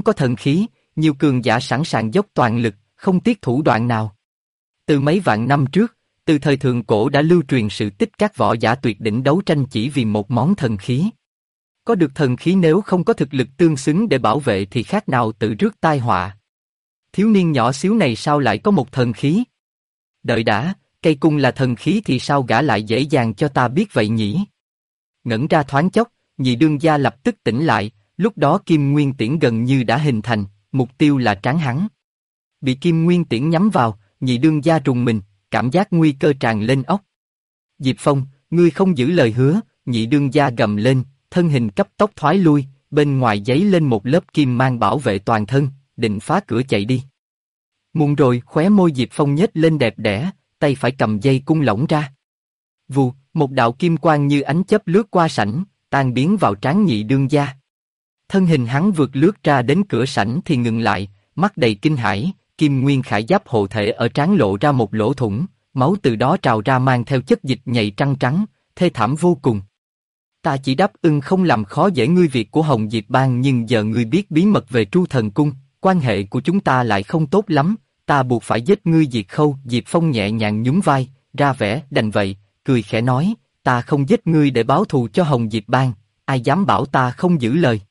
có thần khí, nhiều cường giả sẵn sàng dốc toàn lực, không tiếc thủ đoạn nào. Từ mấy vạn năm trước, từ thời thượng cổ đã lưu truyền sự tích các võ giả tuyệt đỉnh đấu tranh chỉ vì một món thần khí. Có được thần khí nếu không có thực lực tương xứng để bảo vệ thì khác nào tự rước tai họa. Thiếu niên nhỏ xíu này sao lại có một thần khí? Đợi đã, cây cung là thần khí thì sao gã lại dễ dàng cho ta biết vậy nhỉ? Ngẩn ra thoáng chốc, nhị đương gia lập tức tỉnh lại, lúc đó Kim Nguyên Tiễn gần như đã hình thành, mục tiêu là trán hắn. Bị Kim Nguyên Tiễn nhắm vào, nhị đương gia rùng mình, cảm giác nguy cơ tràn lên óc. Diệp Phong, ngươi không giữ lời hứa, nhị đương gia gầm lên, thân hình cấp tốc thoái lui, bên ngoài giấy lên một lớp kim mang bảo vệ toàn thân, định phá cửa chạy đi. Muộn rồi, khóe môi Diệp Phong nhếch lên đẹp đẽ, tay phải cầm dây cung lỏng ra. Vù, một đạo kim quang như ánh chớp lướt qua sảnh, tan biến vào trán nhị đương gia. Thân hình hắn vượt lướt ra đến cửa sảnh thì ngừng lại, mắt đầy kinh hãi, kim nguyên khải giáp hộ thể ở trán lộ ra một lỗ thủng, máu từ đó trào ra mang theo chất dịch nhầy trắng trắng, thê thảm vô cùng. Ta chỉ đáp ưng không làm khó dễ ngươi việc của Hồng Diệp Bang, nhưng giờ ngươi biết bí mật về Tru Thần Cung, quan hệ của chúng ta lại không tốt lắm, ta buộc phải giết ngươi diệt khâu. Diệp Phong nhẹ nhàng nhún vai, ra vẻ đành vậy, cười khẽ nói, ta không giết ngươi để báo thù cho Hồng Diệp Bang, ai dám bảo ta không giữ lời.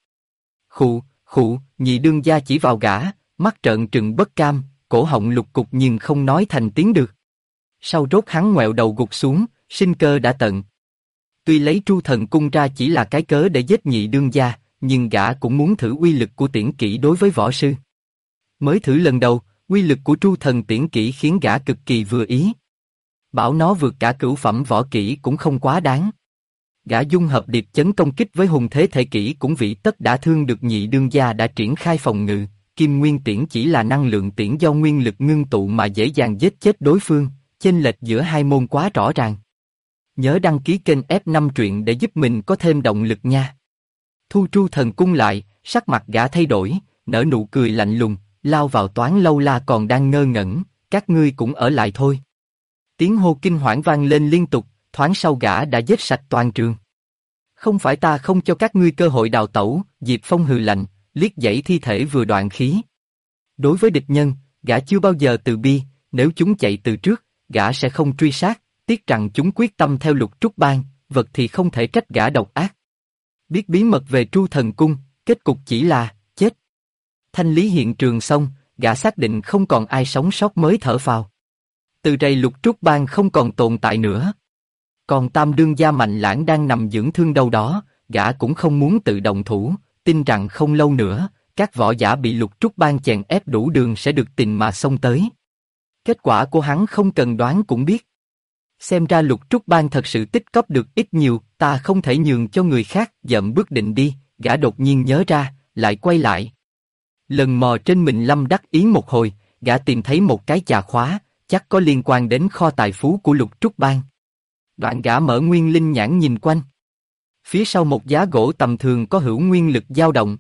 Khụ, nhị đương gia chỉ vào gã, mắt trợn trừng bất cam, cổ họng lục cục nhưng không nói thành tiếng được. Sau rốt hắn ngoẹo đầu gục xuống, sinh cơ đã tận. Tuy lấy Tru Thần Cung ra chỉ là cái cớ để giết nhị đương gia, nhưng gã cũng muốn thử uy lực của tiễn kỹ đối với võ sư. Mới thử lần đầu, uy lực của Tru Thần tiễn kỹ khiến gã cực kỳ vừa ý. Bảo nó vượt cả cửu phẩm võ kỹ cũng không quá đáng. Gã dung hợp điệp chấn công kích với hùng thế thể kỹ cũng vị tất đã thương được nhị đương gia đã triển khai phòng ngự. Kim Nguyên Tiễn chỉ là năng lượng tiễn do nguyên lực ngưng tụ mà dễ dàng giết chết đối phương, chênh lệch giữa hai môn quá rõ ràng. Nhớ đăng ký kênh F5 truyện để giúp mình có thêm động lực nha. Thu Tru Thần Cung lại, sắc mặt gã thay đổi, nở nụ cười lạnh lùng, lao vào Toán Lâu La còn đang ngơ ngẩn, các ngươi cũng ở lại thôi. Tiếng hô kinh hoảng vang lên liên tục, thoáng sau gã đã giết sạch toàn trường. Không phải ta không cho các ngươi cơ hội đào tẩu, Diệp Phong hừ lạnh, liếc dãy thi thể vừa đoạn khí. Đối với địch nhân, gã chưa bao giờ từ bi, nếu chúng chạy từ trước, gã sẽ không truy sát, tiếc rằng chúng quyết tâm theo Lục Trúc Bang, vật thì không thể trách gã độc ác. Biết bí mật về Tru Thần Cung, kết cục chỉ là chết. Thanh lý hiện trường xong, gã xác định không còn ai sống sót mới thở phào. Từ đây Lục Trúc Bang không còn tồn tại nữa. Còn Tam đương gia Mạnh Lãng đang nằm dưỡng thương đâu đó, gã cũng không muốn tự động thủ, tin rằng không lâu nữa, các võ giả bị Lục Trúc Bang chèn ép đủ đường sẽ được tình mà xông tới. Kết quả của hắn không cần đoán cũng biết. Xem ra Lục Trúc Bang thật sự tích cóp được ít nhiều, ta không thể nhường cho người khác. Dậm bước định đi, gã đột nhiên nhớ ra, lại quay lại. Lần mò trên mình Lâm đắc ý một hồi, gã tìm thấy một cái chà khóa, chắc có liên quan đến kho tài phú của Lục Trúc Bang. Đoạn gã mở nguyên linh nhãn nhìn quanh. Phía sau một giá gỗ tầm thường có hữu nguyên lực dao động.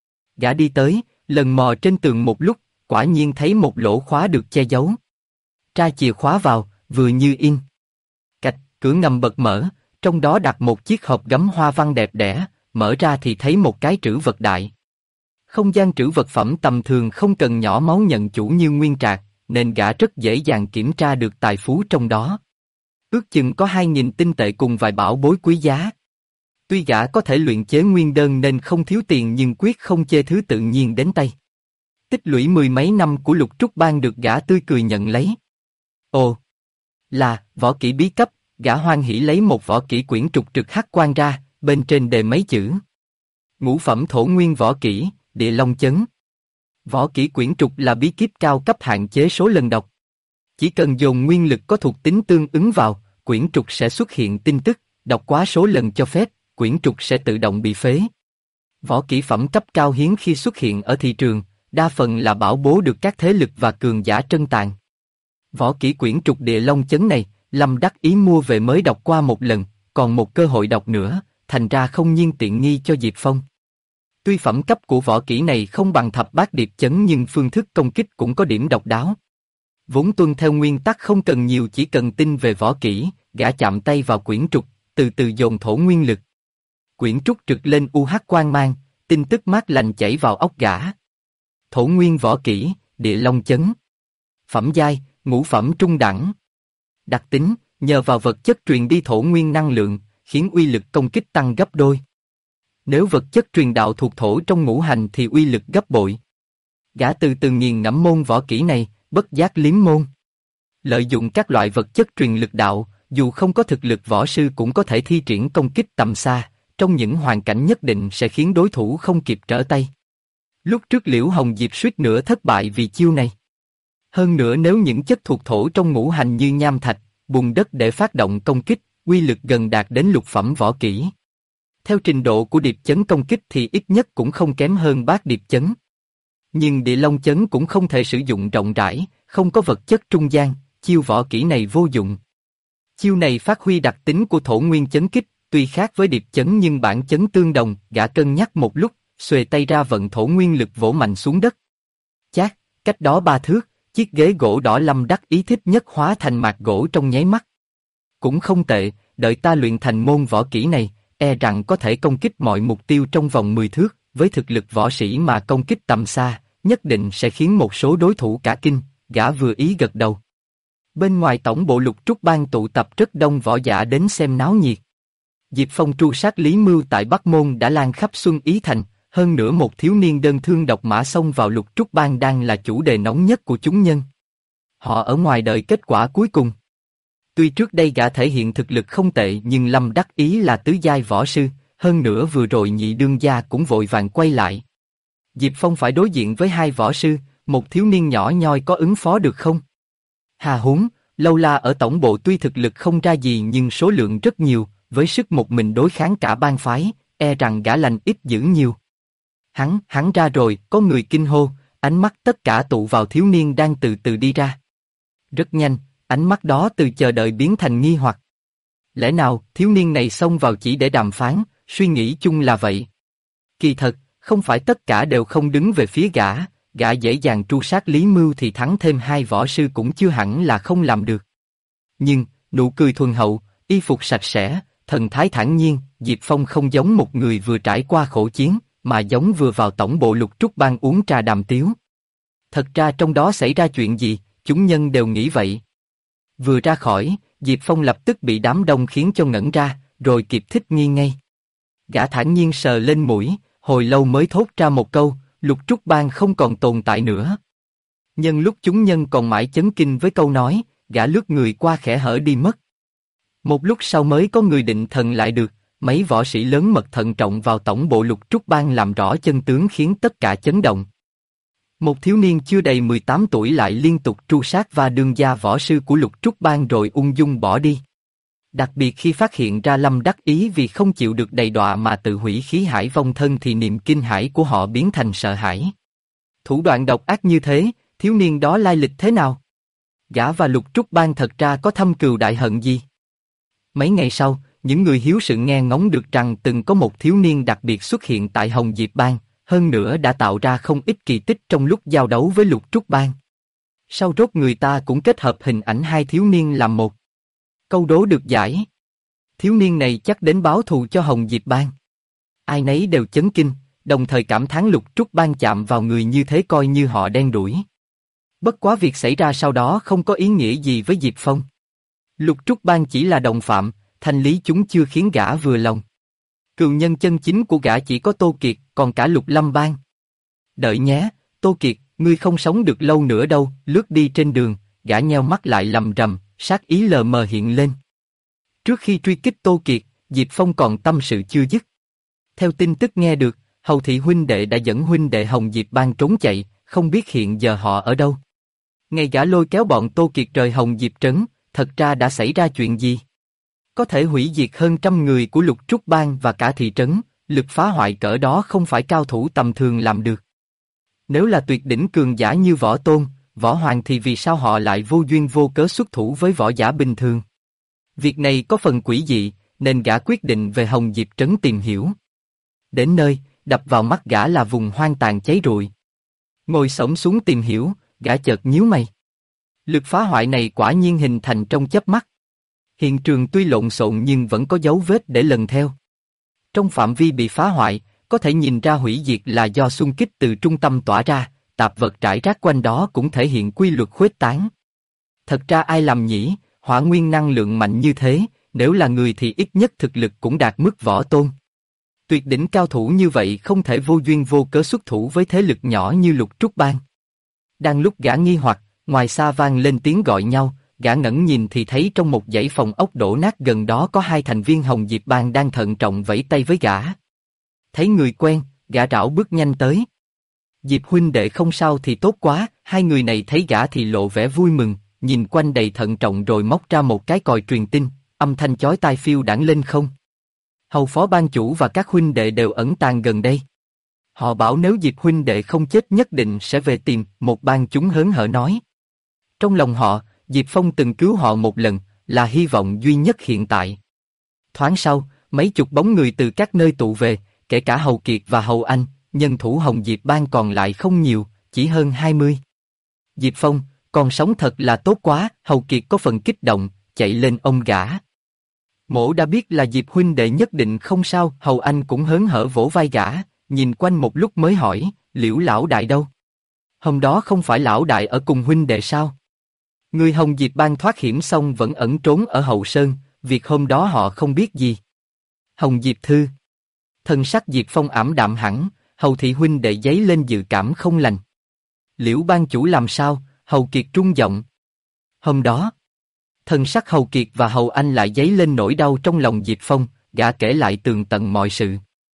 Gã đi tới, lần mò trên tường một lúc, quả nhiên thấy một lỗ khóa được che giấu. Tra chìa khóa vào, vừa như in. Cạch, cửa ngầm bật mở, trong đó đặt một chiếc hộp gấm hoa văn đẹp đẽ, mở ra thì thấy một cái trữ vật đại. Không gian trữ vật phẩm tầm thường không cần nhỏ máu nhận chủ như nguyên trạc, nên gã rất dễ dàng kiểm tra được tài phú trong đó. Ước chừng có 2.000 tinh tệ cùng vài bảo bối quý giá. Tuy gã có thể luyện chế nguyên đơn nên không thiếu tiền nhưng quyết không chê thứ tự nhiên đến tay. Tích lũy mười mấy năm của Lục Trúc Bang được gã tươi cười nhận lấy. Ồ, là võ kỹ bí cấp, gã hoan hỉ lấy một võ kỹ quyển trục trực hắc quang ra, bên trên đề mấy chữ. Ngũ phẩm thổ nguyên võ kỹ, địa long chấn. Võ kỹ quyển trục là bí kíp cao cấp hạn chế số lần đọc. Chỉ cần dồn nguyên lực có thuộc tính tương ứng vào, quyển trục sẽ xuất hiện tin tức, đọc quá số lần cho phép, quyển trục sẽ tự động bị phế. Võ kỹ phẩm cấp cao hiếm khi xuất hiện ở thị trường, đa phần là bảo bối được các thế lực và cường giả trân tàng. Võ kỹ quyển trục địa long chấn này, Lâm đắc ý mua về mới đọc qua một lần, còn một cơ hội đọc nữa, thành ra không nhiên tiện nghi cho Diệp Phong. Tuy phẩm cấp của võ kỹ này không bằng thập bát điệp chấn nhưng phương thức công kích cũng có điểm độc đáo. Vốn tuân theo nguyên tắc không cần nhiều chỉ cần tin về võ kỹ, gã chạm tay vào quyển trục, từ từ dồn thổ nguyên lực. Quyển trục trực lên UH quang mang, tin tức mát lành chảy vào óc gã. Thổ nguyên võ kỹ, địa long chấn. Phẩm giai, ngũ phẩm trung đẳng. Đặc tính, nhờ vào vật chất truyền đi thổ nguyên năng lượng, khiến uy lực công kích tăng gấp đôi. Nếu vật chất truyền đạo thuộc thổ trong ngũ hành thì uy lực gấp bội. Gã từ từ nghiền ngẫm môn võ kỹ này, bất giác liếm môn. Lợi dụng các loại vật chất truyền lực đạo, dù không có thực lực võ sư cũng có thể thi triển công kích tầm xa, trong những hoàn cảnh nhất định sẽ khiến đối thủ không kịp trở tay. Lúc trước Liễu Hồng Diệp suýt nữa thất bại vì chiêu này. Hơn nữa nếu những chất thuộc thổ trong ngũ hành như nham thạch, bùn đất để phát động công kích, uy lực gần đạt đến lục phẩm võ kỹ. Theo trình độ của điệp chấn công kích thì ít nhất cũng không kém hơn bát điệp chấn. Nhưng địa long chấn cũng không thể sử dụng rộng rãi, không có vật chất trung gian, chiêu võ kỹ này vô dụng. Chiêu này phát huy đặc tính của thổ nguyên chấn kích, tuy khác với điệp chấn nhưng bản chấn tương đồng, gã cân nhắc một lúc, xuề tay ra vận thổ nguyên lực vỗ mạnh xuống đất. Chát, cách đó 3 thước, chiếc ghế gỗ đỏ Lâm Đắc Ý thích nhất hóa thành mạt gỗ trong nháy mắt. Cũng không tệ, đợi ta luyện thành môn võ kỹ này, e rằng có thể công kích mọi mục tiêu trong vòng 10 thước, với thực lực võ sĩ mà công kích tầm xa, nhất định sẽ khiến một số đối thủ cả kinh, gã vừa ý gật đầu. Bên ngoài tổng bộ Lục Trúc Bang tụ tập rất đông võ giả đến xem náo nhiệt. Diệp Phong tru sát Lý Mưu tại Bắc Môn đã lan khắp Xuân Ý Thành, hơn nữa một thiếu niên đơn thương độc mã xông vào Lục Trúc Bang đang là chủ đề nóng nhất của chúng nhân. Họ ở ngoài đợi kết quả cuối cùng. Tuy trước đây gã thể hiện thực lực không tệ nhưng Lâm Đắc Ý là tứ giai võ sư, hơn nữa vừa rồi nhị đương gia cũng vội vàng quay lại. Diệp Phong phải đối diện với 2 võ sư, một thiếu niên nhỏ nhoi có ứng phó được không? Hà huống, Lâu La ở tổng bộ tuy thực lực không ra gì nhưng số lượng rất nhiều, với sức một mình đối kháng cả bang phái, e rằng gã lành ít dữ nhiều. Hắn ra rồi, có người kinh hô, ánh mắt tất cả tụ vào thiếu niên đang từ từ đi ra. Rất nhanh, ánh mắt đó từ chờ đợi biến thành nghi hoặc. Lẽ nào thiếu niên này xông vào chỉ để đàm phán, suy nghĩ chung là vậy? Kỳ thật, không phải tất cả đều không đứng về phía gã dễ dàng tru sát Lý Mưu thì thắng thêm 2 võ sư cũng chưa hẳn là không làm được. Nhưng, nụ cười thuần hậu, y phục sạch sẽ, thần thái thản nhiên, Diệp Phong không giống một người vừa trải qua khổ chiến, mà giống vừa vào tổng bộ Lục Trúc Bang uống trà đàm tiếu. Thật ra trong đó xảy ra chuyện gì, chúng nhân đều nghĩ vậy. Vừa ra khỏi, Diệp Phong lập tức bị đám đông khiến cho ngẩn ra, rồi kịp thích nghi ngay. Gã thản nhiên sờ lên mũi, hồi lâu mới thốt ra một câu, Lục Trúc Bang không còn tồn tại nữa. Nhân lúc chúng nhân còn mãi chấn kinh với câu nói, gã lướt người qua khẽ hở đi mất. Một lúc sau mới có người định thần lại được, mấy võ sĩ lớn mật thận trọng vào tổng bộ Lục Trúc Bang làm rõ chân tướng khiến tất cả chấn động. Một thiếu niên chưa đầy 18 tuổi lại liên tục tru sát và đương gia võ sư của Lục Trúc Bang rồi ung dung bỏ đi. Đặc biệt khi phát hiện ra Lâm Đắc Ý vì không chịu được đầy đọa mà tự hủy khí hải vong thân thì niềm kinh hãi của họ biến thành sợ hãi. Thủ đoạn độc ác như thế, thiếu niên đó lai lịch thế nào? Gã và Lục Trúc Bang thật ra có thâm cừu đại hận gì? Mấy ngày sau, những người hiếu sự nghe ngóng được rằng từng có một thiếu niên đặc biệt xuất hiện tại Hồng Diệp Bang, hơn nữa đã tạo ra không ít kỳ tích trong lúc giao đấu với Lục Trúc Bang. Sau rốt người ta cũng kết hợp hình ảnh 2 thiếu niên làm một. Câu đố được giải. Thiếu niên này chắc đến báo thù cho Hồng Diệp Bang. Ai nấy đều chấn kinh, đồng thời cảm thán Lục Trúc Bang chạm vào người như thế coi như họ đen đủi. Bất quá việc xảy ra sau đó không có ý nghĩa gì với Diệp Phong. Lục Trúc Bang chỉ là đồng phạm, thanh lý chúng chưa khiến gã vừa lòng. Cừu nhân chân chính của gã chỉ có Tô Kiệt, còn cả Lục Lâm Bang. Đợi nhé, Tô Kiệt, ngươi không sống được lâu nữa đâu. Lướt đi trên đường, gã nheo mắt lại lầm rầm, sát ý lờ mờ hiện lên. Trước khi truy kích Tô Kiệt, Diệp Phong còn tâm sự chưa dứt. Theo tin tức nghe được, Hầu thị huynh đệ đã dẫn huynh đệ Hồng Diệp Bang trốn chạy, không biết hiện giờ họ ở đâu. Ngày gã lôi kéo bọn Tô Kiệt rời Hồng Diệp trấn, thật ra đã xảy ra chuyện gì? Có thể hủy diệt hơn 100 người của Lục Trúc Bang và cả thị trấn, lực phá hoại cỡ đó không phải cao thủ tầm thường làm được. Nếu là tuyệt đỉnh cường giả như Võ Tôn, Võ Hoàng thì vì sao họ lại vô duyên vô cớ xuất thủ với võ giả bình thường? Việc này có phần quỷ dị, nên gã quyết định về Hồng Diệp trấn tìm hiểu. Đến nơi, đập vào mắt gã là vùng hoang tàn cháy rụi. Ngồi xổm xuống tìm hiểu, gã chợt nhíu mày. Lực phá hoại này quả nhiên hình thành trong chớp mắt. Hiện trường tuy lộn xộn nhưng vẫn có dấu vết để lần theo. Trong phạm vi bị phá hoại, có thể nhìn ra hủy diệt là do xung kích từ trung tâm tỏa ra, tạp vật rải rác quanh đó cũng thể hiện quy luật khuếch tán. Thật ra ai làm nhỉ, hỏa nguyên năng lượng mạnh như thế, nếu là người thì ít nhất thực lực cũng đạt mức võ tôn. Tuyệt đỉnh cao thủ như vậy không thể vô duyên vô cớ xuất thủ với thế lực nhỏ như Lục Trúc Bang. Đang lúc gã nghi hoặc, ngoài xa vang lên tiếng gọi nhau, gã ngẩng nhìn thì thấy trong một dãy phòng ốc đổ nát gần đó có hai thành viên Hồng Diệp Bang đang thận trọng vẫy tay với gã. Thấy người quen, gã rảo bước nhanh tới. Diệp huynh đệ không sao thì tốt quá, hai người này thấy gã thì lộ vẻ vui mừng, nhìn quanh đầy thận trọng rồi móc ra một cái còi truyền tin, âm thanh chói tai phiêu đãng lên không. Hầu phó ban chủ và các huynh đệ đều ẩn tàng gần đây. Họ bảo nếu Diệp huynh đệ không chết nhất định sẽ về tìm, một ban chúng hớn hở nói. Trong lòng họ, Diệp Phong từng cứu họ một lần, là hy vọng duy nhất hiện tại. Thoáng sau, mấy chục bóng người từ các nơi tụ về, kể cả Hầu Kiệt và Hầu Anh, nhân thủ Hồng Diệp Bang còn lại không nhiều, chỉ hơn 20. Diệp Phong, còn sống thật là tốt quá, Hầu Kiệt có phần kích động, chạy lên ôm gã. Mỗ đã biết là Diệp huynh đệ nhất định không sao, Hầu Anh cũng hớn hở vỗ vai gã, nhìn quanh một lúc mới hỏi, Liễu lão đại đâu? Hôm đó không phải lão đại ở cùng huynh đệ sao? Người Hồng Diệp Bang thoát hiểm xong vẫn ẩn trốn ở Hậu Sơn, việc hôm đó họ không biết gì. Hồng Diệp Thư. Thân sắc Diệp Phong ảm đạm hẳn, Hầu thị huynh đệ dấy lên dự cảm không lành. Liễu ban chủ làm sao? Hầu Kiệt trung giọng. Hôm đó, thân sắc Hầu Kiệt và Hầu Anh lại dấy lên nỗi đau trong lòng Diệp Phong, gã kể lại tường tận mọi sự.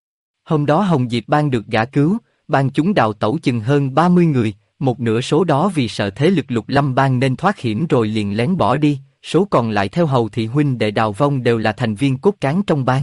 Hôm đó Hồng Diệp Bang được gã cứu, ban chúng đào tẩu chừng hơn 30 người, một nửa số đó vì sợ thế lực Lục Lâm Bang nên thoát hiểm rồi liền lén bỏ đi, số còn lại theo Hầu thị huynh đệ đào vong đều là thành viên cốt cán trong bang.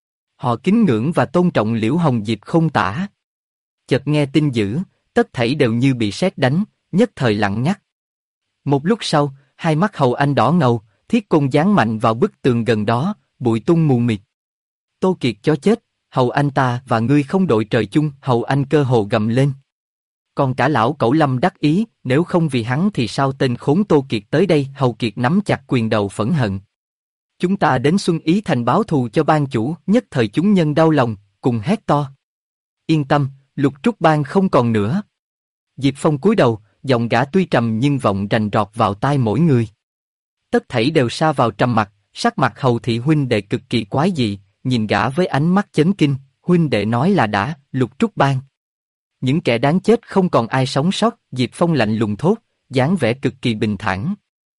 Họ kính ngưỡng và tôn trọng Liễu Hồng Diệp không tả. Chợt nghe tin dữ, tất thảy đều như bị sét đánh, nhất thời lặng ngắt. Một lúc sau, hai mắt Hầu Anh đỏ ngầu, thiết côn giáng mạnh vào bức tường gần đó, bụi tung mù mịt. Tô Kiệt chó chết, Hầu Anh ta và ngươi không đội trời chung, Hầu Anh cơ hồ gầm lên. Còn cả lão Cẩu Lâm đắc ý, nếu không vì hắn thì sao tên khốn Tô Kiệt tới đây, Hầu Kiệt nắm chặt quyền đầu phẫn hận. Chúng ta đến Xuân Ý Thành báo thù cho ban chủ, nhất thời chúng nhân đau lòng, cùng hét to. Yên tâm, Lục Trúc Bang không còn nữa. Diệp Phong cúi đầu, giọng gã tuy trầm nhưng vọng rành rọt vào tai mỗi người. Tất thảy đều sa vào trầm mặc, sắc mặt Hầu thị huynh đệ cực kỳ quái dị, nhìn gã với ánh mắt chấn kinh, huynh đệ nói là đã, Lục Trúc Bang. Những kẻ đáng chết không còn ai sống sót, Diệp Phong lạnh lùng thốt, dáng vẻ cực kỳ bình thản.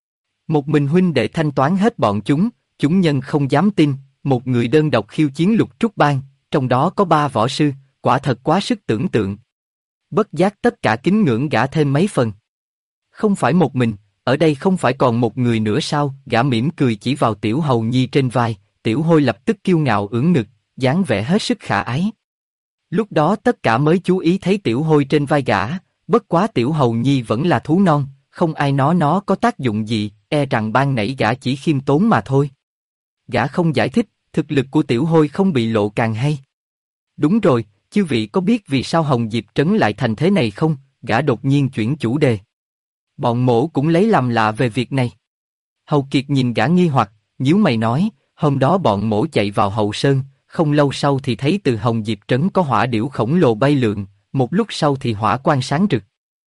Một mình huynh đệ thanh toán hết bọn chúng nhân không dám tin, một người đơn độc khiêu chiến Lục Trúc Bang, trong đó có 3 võ sư, quả thật quá sức tưởng tượng. Bất giác tất cả kính ngưỡng gã thêm mấy phần. Không phải một mình, ở đây không phải còn một người nữa sao? Gã mỉm cười chỉ vào Tiểu Hầu Nhi trên vai, Tiểu Hôi lập tức kiêu ngạo ưỡn ngực, dáng vẻ hết sức khả ái. Lúc đó tất cả mới chú ý thấy Tiểu Hôi trên vai gã, bất quá Tiểu Hầu Nhi vẫn là thú non, không ai nói nó có tác dụng gì, e rằng ban nãy gã chỉ khiêm tốn mà thôi. Gã không giải thích, thực lực của Tiểu Hôi không bị lộ càng hay. Đúng rồi, chư vị có biết vì sao Hồng Diệp Trấn lại thành thế này không? Gã đột nhiên chuyển chủ đề. Bọn mổ cũng lấy làm lạ về việc này. Hầu Kiệt nhìn gã nghi hoặc, nhíu mày nói, hôm đó bọn mổ chạy vào Hậu Sơn, không lâu sau thì thấy từ Hồng Diệp Trấn có hỏa điểu khổng lồ bay lượn, một lúc sau thì hỏa quang sáng rực.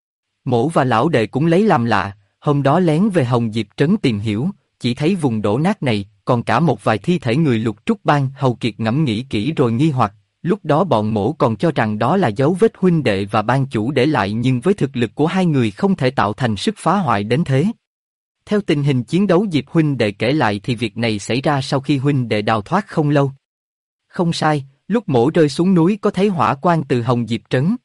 Mổ và lão đệ cũng lấy làm lạ, hôm đó lén về Hồng Diệp Trấn tìm hiểu, chỉ thấy vùng đổ nát này, còn cả một vài thi thể người Lục Trúc Bang. Hầu Kiệt ngẫm nghĩ kỹ rồi nghi hoặc, lúc đó bọn mổ còn cho rằng đó là dấu vết huynh đệ và ban chủ để lại, nhưng với thực lực của hai người không thể tạo thành sức phá hoại đến thế. Theo tình hình chiến đấu Diệp huynh đệ kể lại thì việc này xảy ra sau khi huynh đệ đào thoát không lâu. Không sai, lúc mổ rơi xuống núi có thấy hỏa quang từ Hồng Diệp Trấn.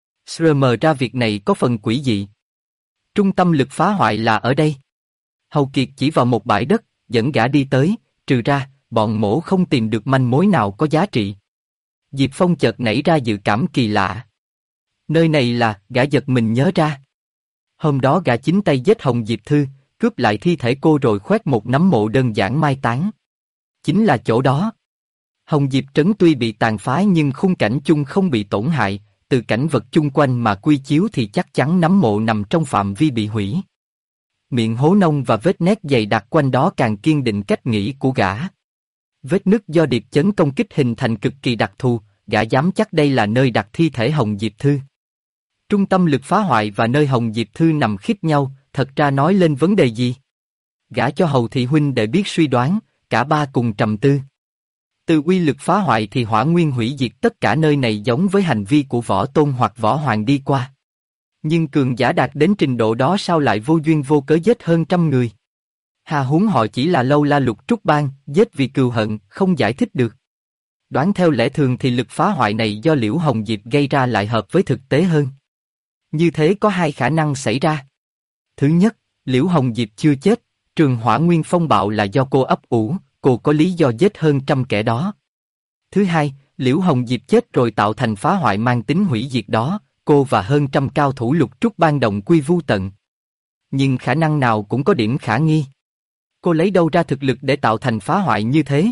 Srm ra việc này có phần quỷ dị. Trung tâm lực phá hoại là ở đây. Hầu Kiệt chỉ vào một bãi đất, dẫn gã đi tới, trừ ra, bọn mổ không tìm được manh mối nào có giá trị. Diệp Phong chợt nảy ra dự cảm kỳ lạ. Nơi này là, gã giật mình nhớ ra. Hôm đó gã chính tay giết Hồng Diệp Thư, cướp lại thi thể cô rồi khoét một nấm mộ đơn giản mai táng. Chính là chỗ đó. Hồng Diệp Trấn tuy bị tàn phá nhưng khung cảnh chung không bị tổn hại, từ cảnh vật chung quanh mà quy chiếu thì chắc chắn nấm mộ nằm trong phạm vi bị hủy. Miệng hố nông và vết nét dày đặc quanh đó càng kiên định cách nghĩ của gã. Vết nứt do điệp chấn công kích hình thành cực kỳ đặc thù, gã dám chắc đây là nơi đặt thi thể Hồng Diệp Thư. Trung tâm lực phá hoại và nơi Hồng Diệp Thư nằm khít nhau, thật ra nói lên vấn đề gì? Gả cho Hầu thị huynh để biết suy đoán, cả ba cùng trầm tư. Từ uy lực phá hoại thì hỏa nguyên hủy diệt tất cả nơi này giống với hành vi của võ tôn hoặc võ hoàng đi qua. Nhưng cường giả đạt đến trình độ đó sao lại vô duyên vô cớ giết hơn 100 người? Hà huống họ chỉ là lâu la lục trúc bang, giết vì cừu hận, không giải thích được. Đoán theo lẽ thường thì lực phá hoại này do Liễu Hồng Diệp gây ra lại hợp với thực tế hơn. Như thế có hai khả năng xảy ra. Thứ nhất, Liễu Hồng Diệp chưa chết, trường hỏa nguyên phong bạo là do cô ấp ủ, cô có lý do giết hơn 100 kẻ đó. Thứ hai, Liễu Hồng Diệp chết rồi tạo thành phá hoại mang tính hủy diệt đó, cô và hơn 100 cao thủ lục trúc ban đồng quy vu tận. Nhưng khả năng nào cũng có điểm khả nghi. Cô lấy đâu ra thực lực để tạo thành phá hoại như thế?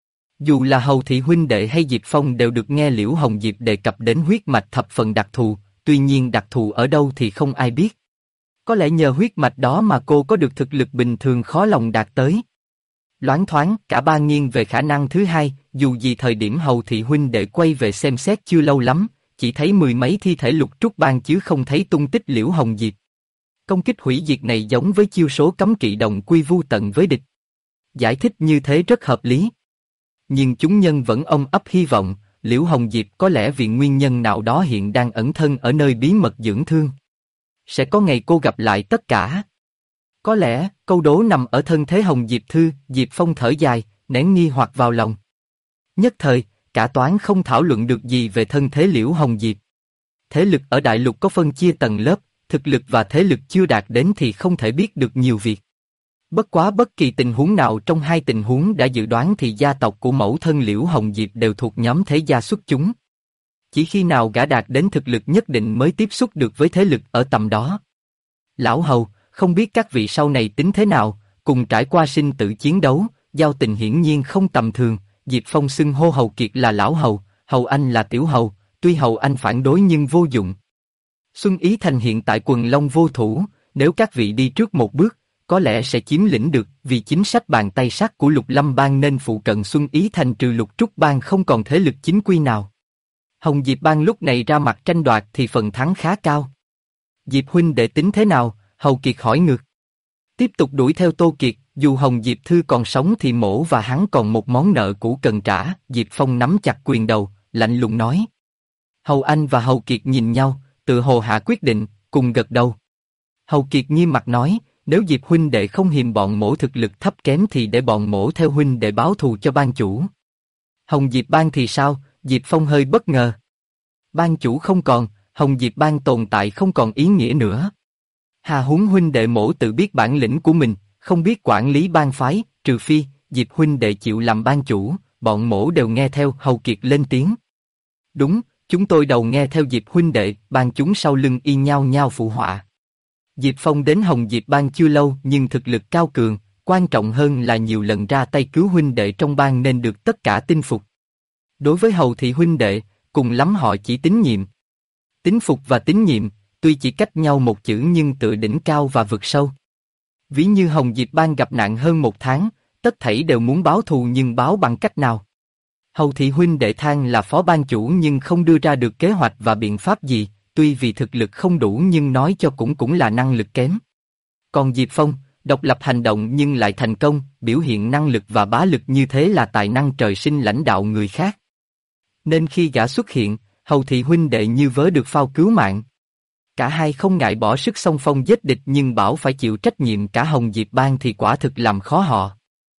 Dù là Hầu thị huynh đệ hay Diệp Phong đều được nghe Liễu Hồng Diệp đề cập đến huyết mạch thập phần đặc thù, tuy nhiên đặc thù ở đâu thì không ai biết. Có lẽ nhờ huyết mạch đó mà cô có được thực lực bình thường khó lòng đạt tới. Loáng thoáng, cả ba nghiêng về khả năng thứ hai, dù gì thời điểm Hầu thị huynh đệ quay về xem xét chưa lâu lắm, chỉ thấy mười mấy thi thể lục trúc bang chứ không thấy tung tích Liễu Hồng Diệp. Công kích hủy diệt này giống với chiêu số cấm kỵ đồng quy vu tận với địch. Giải thích như thế rất hợp lý. Nhưng chúng nhân vẫn ấp hy vọng, Liễu Hồng Diệp có lẽ vì nguyên nhân nào đó hiện đang ẩn thân ở nơi bí mật dưỡng thương. Sẽ có ngày cô gặp lại tất cả. Có lẽ, câu đố nằm ở thân thế Hồng Diệp Thư, Diệp Phong thở dài, nén nghi hoặc vào lòng. Nhất thời, cả toán không thảo luận được gì về thân thế Liễu Hồng Diệp. Thế lực ở đại lục có phân chia tầng lớp, thực lực và thế lực chưa đạt đến thì không thể biết được nhiều việc. Bất quá bất kỳ tình huống nào trong hai tình huống đã dự đoán thì gia tộc của mẫu thân Liễu Hồng Diệp đều thuộc nhóm thế gia xuất chúng. Chỉ khi nào gã đạt đến thực lực nhất định mới tiếp xúc được với thế lực ở tầm đó. Lão Hầu, không biết các vị sau này tính thế nào, cùng trải qua sinh tử chiến đấu, giao tình hiển nhiên không tầm thường. Diệp Phong xưng hô Hầu Kiệt là Lão Hầu, Hầu Anh là Tiểu Hầu, tuy Hầu Anh phản đối nhưng vô dụng. Xuân Ý Thành hiện tại quần long vô thủ, nếu các vị đi trước một bước, có lẽ sẽ chiếm lĩnh được, vì chính sách bàn tay sắt của Lục Lâm Bang nên phụ cận Xuân Ý Thành trừ Lục Trúc Bang không còn thế lực chính quy nào. Hồng Diệp Bang lúc này ra mặt tranh đoạt thì phần thắng khá cao. Diệp huynh đệ tính thế nào? Hầu Kiệt hỏi ngược. Tiếp tục đuổi theo Tô Kiệt, dù Hồng Diệp Thư còn sống thì mổ và hắn còn một món nợ cũ cần trả. Diệp Phong nắm chặt quyền đầu, lạnh lùng nói. Hầu Anh và Hầu Kiệt nhìn nhau, tự hồ hạ quyết định, cùng gật đầu. Hầu Kiệt nghiêm mặt nói, nếu Diệp huynh đệ không hiềm bọn mổ thực lực thấp kém thì để bọn mổ theo huynh đệ báo thù cho ban chủ. Hồng Diệp Bang thì sao? Diệp Phong hơi bất ngờ. Ban chủ không còn, Hồng Diệp Bang tồn tại không còn ý nghĩa nữa. Hà huống huynh đệ mổ tự biết bản lĩnh của mình, không biết quản lý bang phái, trừ phi Diệp huynh đệ chịu làm ban chủ, bọn mổ đều nghe theo. Hầu Kiệt lên tiếng. Đúng, chúng tôi đầu nghe theo Diệp huynh đệ, ban chúng sau lưng y nhao nhao phụ họa. Diệp Phong đến Hồng Diệp Bang chưa lâu nhưng thực lực cao cường, quan trọng hơn là nhiều lần ra tay cứu huynh đệ trong bang nên được tất cả tin phục. Đối với Hầu thị huynh đệ, cùng lắm họ chỉ tín nhiệm. Tín phục và tín nhiệm, tuy chỉ cách nhau một chữ nhưng tựa đỉnh cao và vực sâu. Ví như Hồng Diệp Bang gặp nạn hơn một tháng, tất thảy đều muốn báo thù nhưng báo bằng cách nào? Hầu thị huynh đệ than là phó ban chủ nhưng không đưa ra được kế hoạch và biện pháp gì, tuy vì thực lực không đủ nhưng nói cho cũng là năng lực kém. Còn Diệp Phong, độc lập hành động nhưng lại thành công, biểu hiện năng lực và bá lực như thế là tài năng trời sinh lãnh đạo người khác. Nên khi gã xuất hiện, Hầu thị huynh đệ như vớ được phao cứu mạng. Cả hai không ngại bỏ sức xông phong giết địch nhưng bảo phải chịu trách nhiệm cả Hồng Diệp Bang thì quả thực làm khó họ.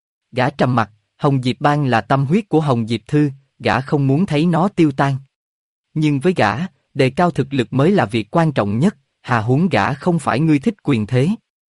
Gã trầm mặt, Hồng Diệp Bang là tâm huyết của Hồng Diệp Thư, gã không muốn thấy nó tiêu tan. Nhưng với gã, đề cao thực lực mới là việc quan trọng nhất, hà huống gã không phải ngươi thích quyền thế.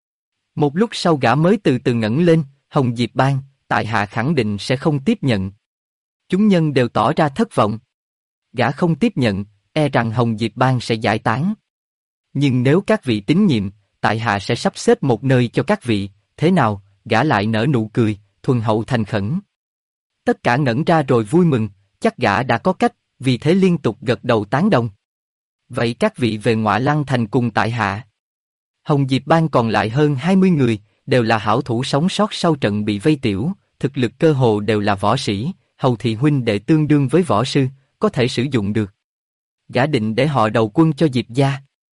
Một lúc sau gã mới từ từ ngẩng lên, Hồng Diệp Bang, tại hạ khẳng định sẽ không tiếp nhận. Chúng nhân đều tỏ ra thất vọng. Gã không tiếp nhận, e rằng Hồng Diệp Bang sẽ giải tán. Nhưng nếu các vị tín nhiệm, tại hạ sẽ sắp xếp một nơi cho các vị, thế nào? Gã lại nở nụ cười, thuần hậu thành khẩn. Tất cả ngẩn ra rồi vui mừng, chắc gã đã có cách, vì thế liên tục gật đầu tán đồng. Vậy các vị về Ngọa Lăng Thành cùng tại hạ. Hồng Diệp Bang còn lại hơn 20 người, đều là hảo thủ sống sót sau trận bị vây tiểu, thực lực cơ hồ đều là võ sĩ, Hầu thị huynh đệ tương đương với võ sư, có thể sử dụng được. Gã định để họ đầu quân cho Diệp gia.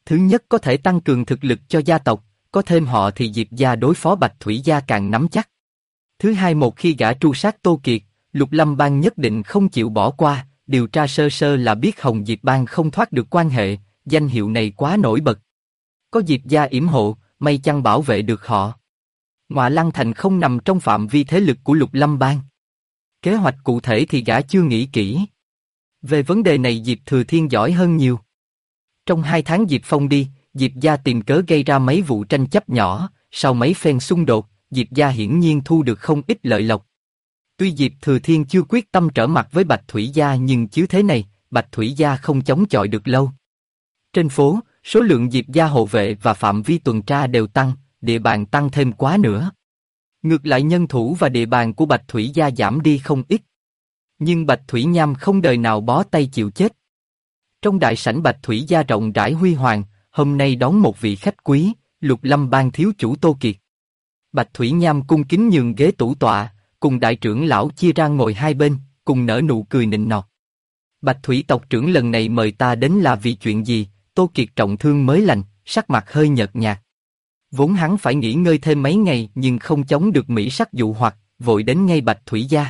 Thứ nhất có thể tăng cường thực lực cho gia tộc, có thêm họ thì Diệp gia đối phó Bạch Thủy gia càng nắm chắc. Thứ hai, một khi gã tru sát Tô Kiệt, Lục Lâm Bang nhất định không chịu bỏ qua, điều tra sơ sơ là biết Hồng Diệp Bang không thoát được quan hệ, danh hiệu này quá nổi bật. Có Diệp gia yểm hộ, may chăng bảo vệ được họ. Ngọa Lăng Thành không nằm trong phạm vi thế lực của Lục Lâm Bang. Kế hoạch cụ thể thì gã chưa nghĩ kỹ. Về vấn đề này Diệp Thừa Thiên giỏi hơn nhiều. Trong 2 tháng Diệp Phong đi, Diệp gia tìm cớ gây ra mấy vụ tranh chấp nhỏ, sau mấy phen xung đột, Diệp gia hiển nhiên thu được không ít lợi lộc. Tuy Diệp Thừa Thiên chưa quyết tâm trở mặt với Bạch Thủy gia nhưng chứ thế này, Bạch Thủy gia không chống chọi được lâu. Trên phố, số lượng Diệp gia hộ vệ và phạm vi tuần tra đều tăng, địa bàn tăng thêm quá nữa. Ngược lại nhân thủ và địa bàn của Bạch Thủy gia giảm đi không ít. Nhưng Bạch Thủy Nham không đời nào bó tay chịu chết. Trong đại sảnh Bạch Thủy gia rộng rãi huy hoàng, hôm nay đón một vị khách quý, Lục Lâm Bang thiếu chủ Tô Kiệt. Bạch Thủy Nham cung kính nhường ghế tủ tọa, cùng đại trưởng lão chia ra ngồi hai bên, cùng nở nụ cười nịnh nọt. Bạch Thủy tộc trưởng lần này mời ta đến là vì chuyện gì? Tô Kiệt trọng thương mới lành, sắc mặt hơi nhợt nhạt. Vốn hắn phải nghỉ ngơi thêm mấy ngày nhưng không chống được mỹ sắc dụ hoặc, vội đến ngay Bạch Thủy gia.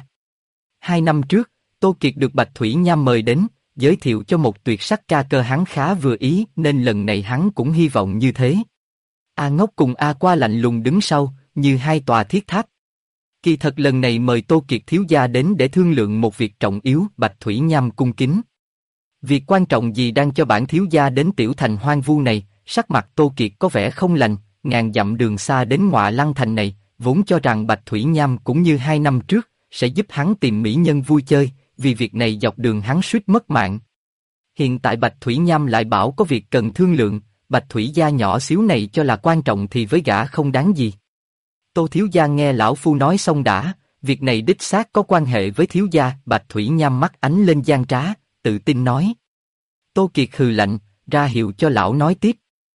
2 năm trước, Tô Kiệt được Bạch Thủy Nham mời đến, giới thiệu cho một tuyệt sắc ca cơ hắn khá vừa ý nên lần này hắn cũng hy vọng như thế. A Ngốc cùng A Qua lạnh lùng đứng sau, như hai tòa thiết tháp. Kỳ thật lần này mời Tô Kiệt thiếu gia đến để thương lượng một việc trọng yếu, Bạch Thủy Nham cung kính. Việc quan trọng gì đang cho bản thiếu gia đến tiểu thành hoang vu này? Sắc mặt Tô Kiệt có vẻ không lành, ngàn dặm đường xa đến Ngọa Lăng Thành này, vốn cho rằng Bạch Thủy Nham cũng như 2 năm trước, sẽ giúp hắn tìm mỹ nhân vui chơi, vì việc này dọc đường hắn suýt mất mạng. Hiện tại Bạch Thủy Nham lại bảo có việc cần thương lượng, Bạch Thủy gia nhỏ xíu này cho là quan trọng thì với gã không đáng gì. Tô thiếu gia nghe lão phu nói xong đã, việc này đích xác có quan hệ với thiếu gia. Bạch Thủy Nham mắt ánh lên gian trá, tự tin nói. Tô Kiệt hừ lạnh, ra hiệu cho lão nói tiếp.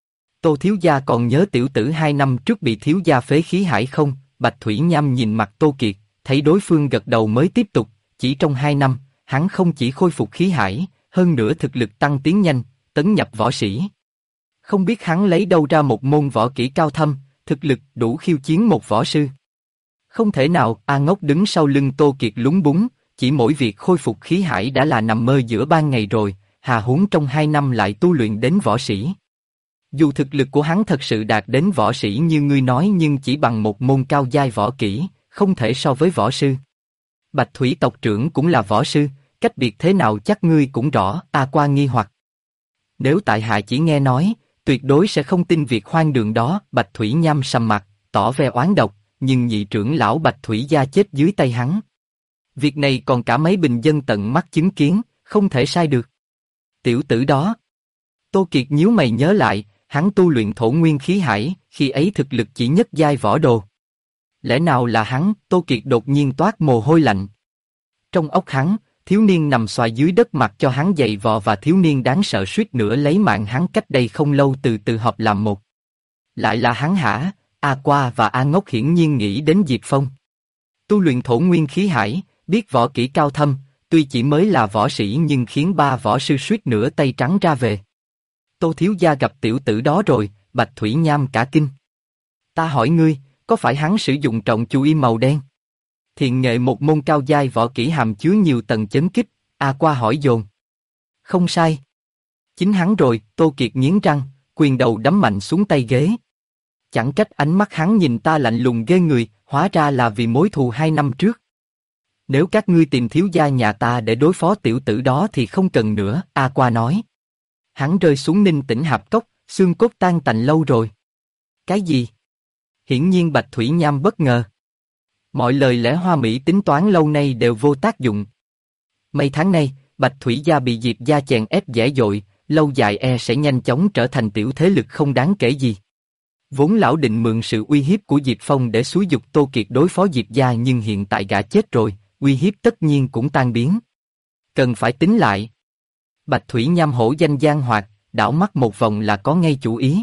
Tô thiếu gia còn nhớ tiểu tử 2 năm trước bị thiếu gia phế khí hải không? Bạch Thủy Nham nhìn mặt Tô Kiệt, thấy đối phương gật đầu mới tiếp tục. Chỉ trong 2 năm, hắn không chỉ khôi phục khí hải, hơn nữa thực lực tăng tiến nhanh, tấn nhập võ sĩ. Không biết hắn lấy đâu ra một môn võ kỹ cao thâm, thực lực đủ khiêu chiến một võ sư. Không thể nào. A Ngốc đứng sau lưng Tô Kiệt lúng búng, chỉ mỗi việc khôi phục khí hải đã là nằm mơ giữa ban ngày rồi, hà huống trong 2 năm lại tu luyện đến võ sĩ. Dù thực lực của hắn thật sự đạt đến võ sĩ như ngươi nói nhưng chỉ bằng một môn cao giai võ kỹ, không thể so với võ sư. Bạch Thủy tộc trưởng cũng là võ sư, cách biệt thế nào chắc ngươi cũng rõ. A Qua nghi hoặc. Nếu tại hạ chỉ nghe nói, tuyệt đối sẽ không tin việc hoang đường đó. Bạch Thủy Nham sầm mặt, tỏ vẻ oán độc, nhưng nhị trưởng lão Bạch Thủy gia chết dưới tay hắn. Việc này còn cả mấy bình dân tận mắt chứng kiến, không thể sai được. Tiểu tử đó. Tô Kiệt nhíu mày nhớ lại, hắn tu luyện thổ nguyên khí hải, khi ấy thực lực chỉ nhất giai võ đồ. Lẽ nào là hắn? Tô Kiệt đột nhiên toát mồ hôi lạnh. Trong óc hắn, thiếu niên nằm xoài dưới đất mặc cho hắn giày vò và thiếu niên đáng sợ suýt nữa lấy mạng hắn cách đây không lâu từ từ hợp làm một. Lại là hắn hả? A Qua và A Ngốc hiển nhiên nghĩ đến Diệp Phong. Tu luyện thổ nguyên khí hải, biết võ kỹ cao thâm, tuy chỉ mới là võ sĩ nhưng khiến 3 võ sư suýt nữa tay trắng ra về. Tô thiếu gia gặp tiểu tử đó rồi. Bạch Thủy Nham cả kinh. Ta hỏi ngươi, có phải hắn sử dụng trọng chú y màu đen? Thiện nghệ một môn cao giai võ kỹ hàm chứa nhiều tầng chấn kích. A Qua hỏi dồn. Không sai. Chính hắn rồi. Tô Kiệt nghiến răng, quyền đầu đấm mạnh xuống tay ghế. Chẳng trách ánh mắt hắn nhìn ta lạnh lùng ghê người, hóa ra là vì mối thù 2 năm trước. Nếu các ngươi tìm thiếu gia nhà ta để đối phó tiểu tử đó thì không cần nữa. A Qua nói. Hắn rơi xuống Ninh Tĩnh hạp cốc, xương cốt tan tành lâu rồi. Cái gì? Hiển nhiên Bạch Thủy Nham bất ngờ. Mọi lời lẽ hoa mỹ tính toán lâu nay đều vô tác dụng. Mấy tháng nay, Bạch Thủy gia bị Diệp gia chèn ép dễ dội, lâu dài sẽ nhanh chóng trở thành tiểu thế lực không đáng kể gì. Vốn lão định mượn sự uy hiếp của Diệp Phong để xúi giục Tô Kiệt đối phó Diệp gia nhưng hiện tại gã chết rồi, uy hiếp tất nhiên cũng tan biến. Cần phải tính lại. Bạch Thủy Nham hổ danh giang hoạt, đảo mắt một vòng là có ngay chủ ý.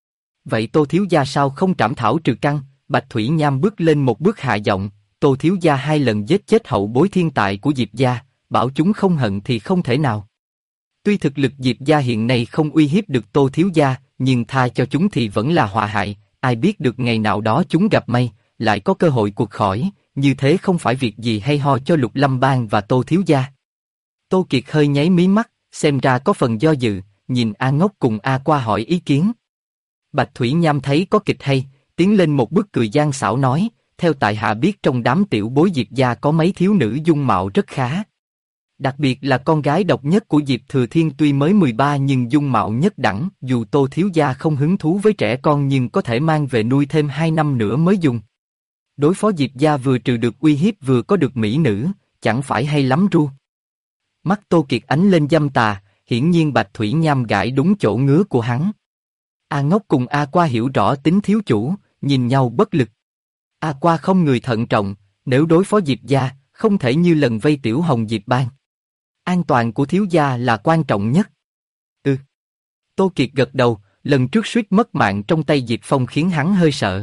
Vậy Tô thiếu gia sao không trảm thảo trừ căn? Bạch Thủy Nham bước lên một bước hạ giọng. Tô thiếu gia 2 lần giết chết hậu bối thiên tài của Diệp gia, bảo chúng không hận thì không thể nào. Tuy thực lực Diệp gia hiện nay không uy hiếp được Tô thiếu gia, nhưng tha cho chúng thì vẫn là họa hại, ai biết được ngày nào đó chúng gặp may, lại có cơ hội cuộc khỏi, như thế không phải việc gì hay ho cho Lục Lâm Bang và Tô thiếu gia. Tô Kiệt hơi nháy mí mắt, xem ra có phần do dự, nhìn A Ngốc cùng A Qua hỏi ý kiến. Bạch Thủy Nham thấy có kịch hay, tiến lên một bước cười gian xảo nói, theo tại hạ biết trong đám tiểu bối Diệp gia có mấy thiếu nữ dung mạo rất khá. Đặc biệt là con gái độc nhất của Diệp Thừa Thiên tuy mới 13 nhưng dung mạo nhất đẳng, dù Tô thiếu gia không hứng thú với trẻ con nhưng có thể mang về nuôi thêm 2 năm nữa mới dùng. Đối phó Diệp gia vừa trừ được uy hiếp vừa có được mỹ nữ, chẳng phải hay lắm ru. Mắt Tô Kiệt ánh lên dâm tà, hiển nhiên Bạch Thủy Nham gãi đúng chỗ ngứa của hắn. A Ngốc cùng A Qua hiểu rõ tính thiếu chủ, nhìn nhau bất lực. A Qua không người thận trọng, nếu đối phó Diệp gia, không thể như lần vây Tiểu Hồng Diệp Bang. An toàn của thiếu gia là quan trọng nhất. Tô Kiệt gật đầu, lần trước suýt mất mạng trong tay Diệp Phong khiến hắn hơi sợ.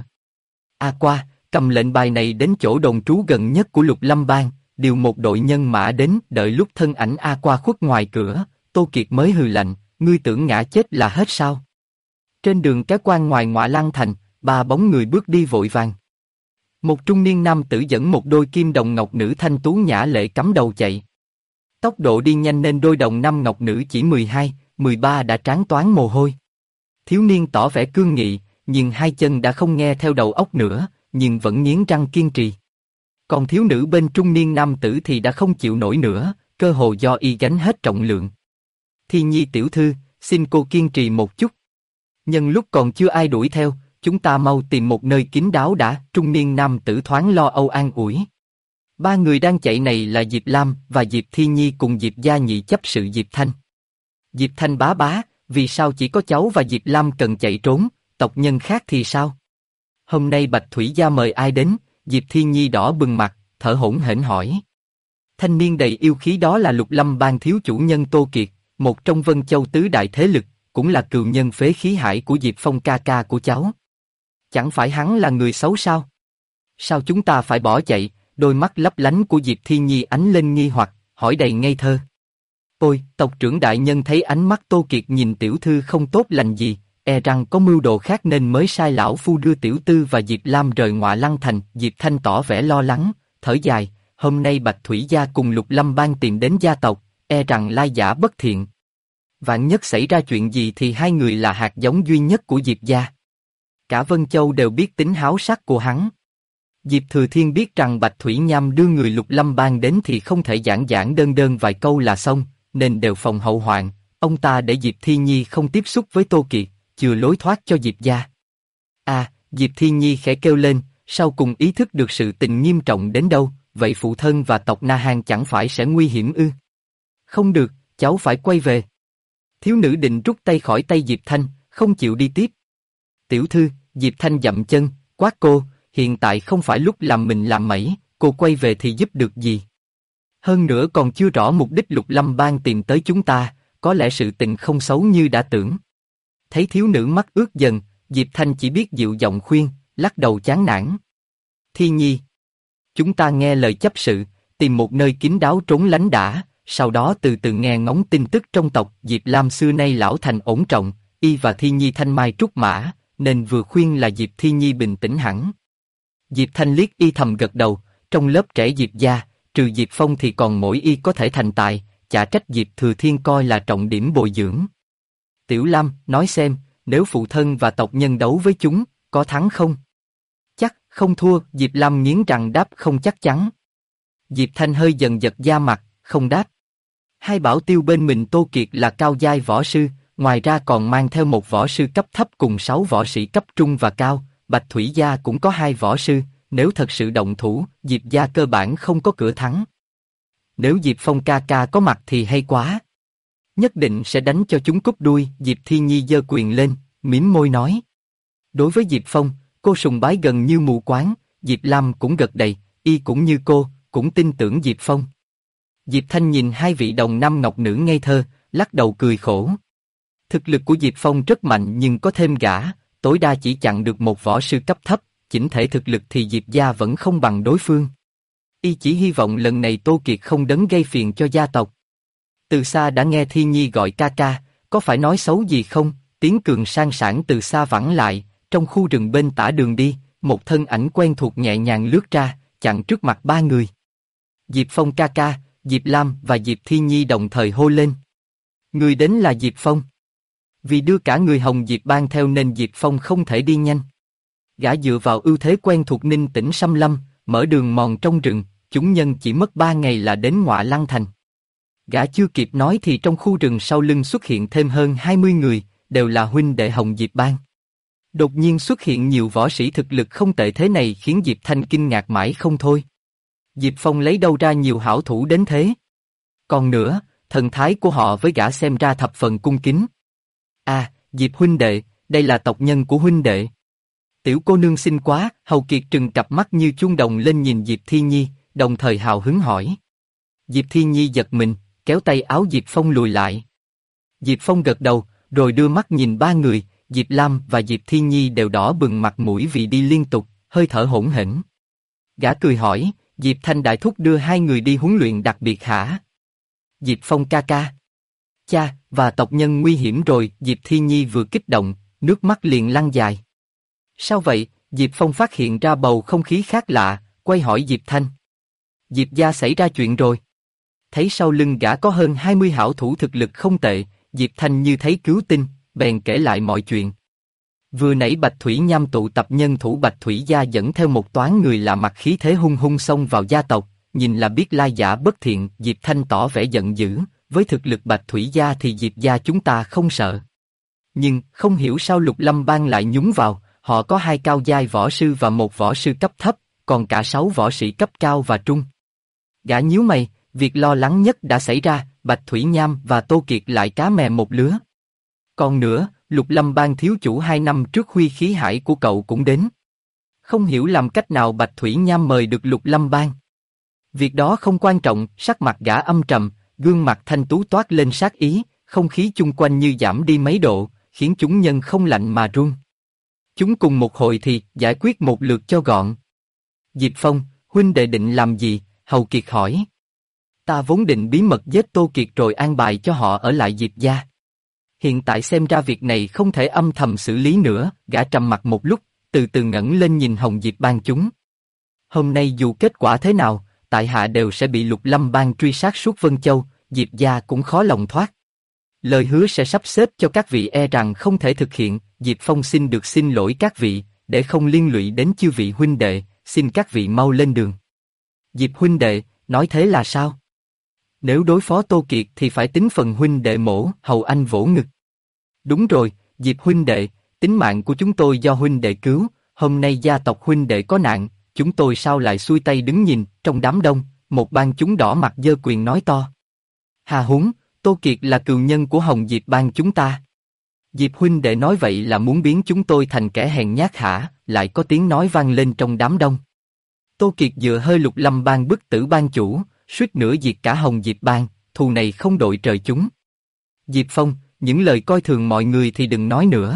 A Qua, cầm lệnh bài này đến chỗ đồn trú gần nhất của Lục Lâm Bang, điều một đội nhân mã đến, đợi lúc thân ảnh A Qua khuất ngoài cửa, Tô Kiệt mới hừ lạnh, ngươi tưởng ngã chết là hết sao? Trên đường cái quan ngoài Ngọa Lăng Thành, 3 bóng người bước đi vội vàng. Một trung niên nam tử dẫn một đôi kim đồng ngọc nữ thanh tú nhã lệ cắm đầu chạy. Tốc độ đi nhanh nên đôi đồng năm ngọc nữ chỉ 12, 13 đã trán toán mồ hôi. Thiếu niên tỏ vẻ cương nghị, nhưng hai chân đã không nghe theo đầu óc nữa, nhưng vẫn nghiến răng kiên trì. Còn thiếu nữ bên trung niên nam tử thì đã không chịu nổi nữa, cơ hồ do y gánh hết trọng lượng. Thi Nhi tiểu thư, xin cô kiên trì một chút. Nhân lúc còn chưa ai đuổi theo, chúng ta mau tìm một nơi kín đáo đã. Trung niên nam tử thoáng lo âu an ủi. 3 người đang chạy này là Diệp Lam và Diệp Thi Nhi cùng Diệp gia nhị chấp sự Diệp Thanh. Diệp Thanh bá bá, vì sao chỉ có cháu và Diệp Lam cần chạy trốn, tộc nhân khác thì sao? Hôm nay Bạch Thủy gia mời ai đến? Diệp Thi Nhi đỏ bừng mặt, thở hổn hển hỏi. Thanh niên đầy yêu khí đó là Lục Lâm Bang thiếu chủ nhân Tô Kiệt, một trong Vân Châu tứ đại thế lực, cũng là cừu nhân phế khí hải của Diệp Phong ca ca của cháu. Chẳng phải hắn là người xấu sao? Sao chúng ta phải bỏ chạy? Đôi mắt lấp lánh của Diệp Thi Nhi ánh lên nghi hoặc, hỏi đầy ngây thơ. Ôi, tộc trưởng đại nhân thấy ánh mắt Tô Kiệt nhìn tiểu thư không tốt lành gì, e rằng có mưu đồ khác nên mới sai lão phu đưa tiểu tư và Diệp Lam rời Ngọa Lăng Thành. Diệp Thanh tỏ vẻ lo lắng, thở dài, hôm nay Bạch Thủy gia cùng Lục Lâm Bang tìm đến gia tộc, e rằng lai giả bất thiện. Vạn nhất xảy ra chuyện gì thì hai người là hạt giống duy nhất của Diệp gia. Cả Vân Châu đều biết tính háo sắc của hắn. Diệp Thừa Thiên biết rằng Bạch Thủy Nham đưa người Lục Lâm Bang đến thì không thể giản giản đơn đơn vài câu là xong, nên đều phòng hậu hoạn. Ông ta để Diệp Thi Nhi không tiếp xúc với Tô Kiệt, chừa lối thoát cho Diệp gia. Diệp Thi Nhi khẽ kêu lên, sau cùng ý thức được sự tình nghiêm trọng đến đâu, vậy phụ thân và tộc Na Hàn chẳng phải sẽ nguy hiểm ư? Không được, cháu phải quay về. Thiếu nữ định rút tay khỏi tay Diệp Thanh, không chịu đi tiếp. Tiểu thư, Diệp Thanh dậm chân, quát cô, hiện tại không phải lúc làm mình làm mẩy, cô quay về thì giúp được gì? Hơn nữa còn chưa rõ mục đích Lục Lâm Bang tìm tới chúng ta, có lẽ sự tình không xấu như đã tưởng. Thấy thiếu nữ mắt ướt dần, Diệp Thanh chỉ biết dịu giọng khuyên, lắc đầu chán nản. Thi Nhi, chúng ta nghe lời chấp sự, tìm một nơi kín đáo trốn lánh đã, sau đó từ từ nghe ngóng tin tức trong tộc. Diệp Lam xưa nay lão thành ổn trọng, y và Thi Nhi thanh mai trúc mã, nên vừa khuyên là Diệp Thi Nhi bình tĩnh hẳn. Diệp Thanh liếc y thầm gật đầu, trong lớp trẻ Diệp gia, trừ Diệp Phong thì còn mỗi y có thể thành tài, chả trách Diệp Thừa Thiên coi là trọng điểm bồi dưỡng. Tiểu Lam, nói xem, nếu phụ thân và tộc nhân đấu với chúng, có thắng không? Chắc không thua. Diệp Lam nghiến răng đáp không chắc chắn. Diệp Thanh hơi dần giật da mặt, không đáp. Hai bảo tiêu bên mình Tô Kiệt là cao giai võ sư, ngoài ra còn mang theo một võ sư cấp thấp cùng 6 võ sĩ cấp trung và cao. Bạch Thủy gia cũng có 2 võ sư, nếu thật sự động thủ, Diệp gia cơ bản không có cửa thắng. Nếu Diệp Phong ca ca có mặt thì hay quá. Nhất định sẽ đánh cho chúng cúp đuôi. Diệp Thi Nhi giơ quyền lên, mím môi nói. Đối với Diệp Phong, cô sùng bái gần như mù quáng. Diệp Lam cũng gật đầy, y cũng như cô, cũng tin tưởng Diệp Phong. Diệp Thanh nhìn hai vị đồng năm ngọc nữ ngây thơ, lắc đầu cười khổ. Thực lực của Diệp Phong rất mạnh nhưng có thêm gã, tối đa chỉ chặn được một võ sư cấp thấp, chỉnh thể thực lực thì Diệp gia vẫn không bằng đối phương. Y chỉ hy vọng lần này Tô Kiệt không đấng gây phiền cho gia tộc. Từ xa đã nghe Thi Nhi gọi ca ca, có phải nói xấu gì không? tiếng cường sang sảng từ xa vẳng lại, trong khu rừng bên tả đường đi, một thân ảnh quen thuộc nhẹ nhàng lướt ra, chặn trước mặt ba người. Diệp Phong ca ca, Diệp Lam và Diệp Thi Nhi đồng thời hô lên. Người đến là Diệp Phong. Vì đưa cả người Hồng Diệp Bang theo nên Diệp Phong không thể đi nhanh. Gã dựa vào ưu thế quen thuộc ninh tĩnh xâm lâm, mở đường mòn trong rừng, chúng nhân chỉ mất 3 ngày là đến Ngọa Lăng Thành. Gã chưa kịp nói thì trong khu rừng sau lưng xuất hiện thêm hơn 20 người, đều là huynh đệ Hồng Diệp Bang. Đột nhiên xuất hiện nhiều võ sĩ thực lực không tệ thế này khiến Diệp Thanh kinh ngạc mãi không thôi. Diệp Phong lấy đâu ra nhiều hảo thủ đến thế? Còn nữa, thần thái của họ với gã xem ra thập phần cung kính. À, Diệp huynh đệ, đây là tộc nhân của huynh đệ. Tiểu cô nương xinh quá, Hầu Kiệt trừng cặp mắt như chuông đồng lên nhìn Diệp Thi Nhi, đồng thời hào hứng hỏi. Diệp Thi Nhi giật mình, kéo tay áo Diệp Phong lùi lại. Diệp Phong gật đầu, rồi đưa mắt nhìn ba người, Diệp Lam và Diệp Thi Nhi đều đỏ bừng mặt mũi vì đi liên tục, hơi thở hỗn hển. Gã cười hỏi, Diệp Thanh đại thúc đưa hai người đi huấn luyện đặc biệt hả? Diệp Phong ca ca. Cha, và tộc nhân nguy hiểm rồi, Diệp Thi Nhi vừa kích động, nước mắt liền lăn dài. Sao vậy? Diệp Phong phát hiện ra bầu không khí khác lạ, quay hỏi Diệp Thanh. Diệp gia xảy ra chuyện rồi. Thấy sau lưng gã có hơn 20 hảo thủ thực lực không tệ, Diệp Thanh như thấy cứu tinh, bèn kể lại mọi chuyện. Vừa nãy Bạch Thủy Nham tụ tập nhân thủ Bạch Thủy gia dẫn theo một toán người lạ mặt khí thế hung hung xông vào gia tộc, nhìn là biết lai giả bất thiện, Diệp Thanh tỏ vẻ giận dữ, với thực lực Bạch Thủy gia thì Diệp gia chúng ta không sợ. Nhưng không hiểu sao Lục Lâm Bang lại nhúng vào, họ có 2 cao giai võ sư và 1 võ sư cấp thấp, còn cả 6 võ sĩ cấp cao và trung. Gã nhíu mày, việc lo lắng nhất đã xảy ra, Bạch Thủy Nham và Tô Kiệt lại cá mè một lứa. Còn nữa, Lục Lâm Bang thiếu chủ 2 năm trước huy khí hải của cậu cũng đến. Không hiểu làm cách nào Bạch Thủy Nham mời được Lục Lâm Bang. Việc đó không quan trọng, sắc mặt gã âm trầm, gương mặt thanh tú toát lên sát ý, không khí chung quanh như giảm đi mấy độ, khiến chúng nhân không lạnh mà run. Chúng cùng một hội thì giải quyết một lượt cho gọn. Diệp Phong, huynh đệ định làm gì? Hầu Kiệt hỏi. Ta vốn định bí mật giết Tô Kiệt rồi an bài cho họ ở lại Diệp gia. Hiện tại xem ra việc này không thể âm thầm xử lý nữa, gã trầm mặt một lúc, từ từ ngẩng lên nhìn Hồng Diệp Bang chúng. Hôm nay dù kết quả thế nào, tại hạ đều sẽ bị Lục Lâm Bang truy sát suốt Vân Châu, Diệp gia cũng khó lòng thoát. Lời hứa sẽ sắp xếp cho các vị e rằng không thể thực hiện, Diệp Phong xin lỗi các vị, để không liên lụy đến chư vị huynh đệ, xin các vị mau lên đường. Diệp huynh đệ, nói thế là sao? Nếu đối phó Tô Kiệt thì phải tính phần huynh đệ mổ, Hầu Anh vỗ ngực. Đúng rồi, Diệp huynh đệ, tính mạng của chúng tôi do huynh đệ cứu, hôm nay gia tộc huynh đệ có nạn, chúng tôi sao lại xuôi tay đứng nhìn, trong đám đông, một ban chúng đỏ mặt giơ quyền nói to. Hà húng, Tô Kiệt là cừu nhân của Hồng Diệp Bang chúng ta. Diệp huynh đệ nói vậy là muốn biến chúng tôi thành kẻ hèn nhát hả? Lại có tiếng nói vang lên trong đám đông. Tô Kiệt dựa hơi Lục Lâm Bang bức tử ban chủ, suýt nữa diệt cả Hồng Diệp Bang, thù này không đội trời chúng. Diệp Phong, những lời coi thường mọi người thì đừng nói nữa.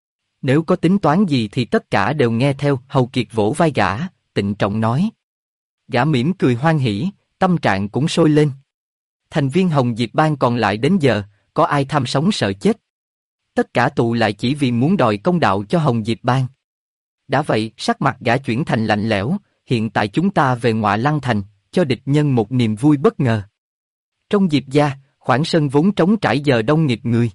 Nếu có tính toán gì thì tất cả đều nghe theo. Hầu Kiệt vỗ vai gã, trịnh trọng nói. Gã mỉm cười hoan hỉ, tâm trạng cũng sôi lên. Thành viên Hồng Diệp Bang còn lại đến giờ, có ai tham sống sợ chết? Tất cả tụ lại chỉ vì muốn đòi công đạo cho Hồng Diệp Bang. Đã vậy, sắc mặt gã chuyển thành lạnh lẽo, hiện tại chúng ta về Ngọa Lăng Thành, cho địch nhân một niềm vui bất ngờ. Trong Diệp gia, khoảng sân vốn trống trải giờ đông nghịt người.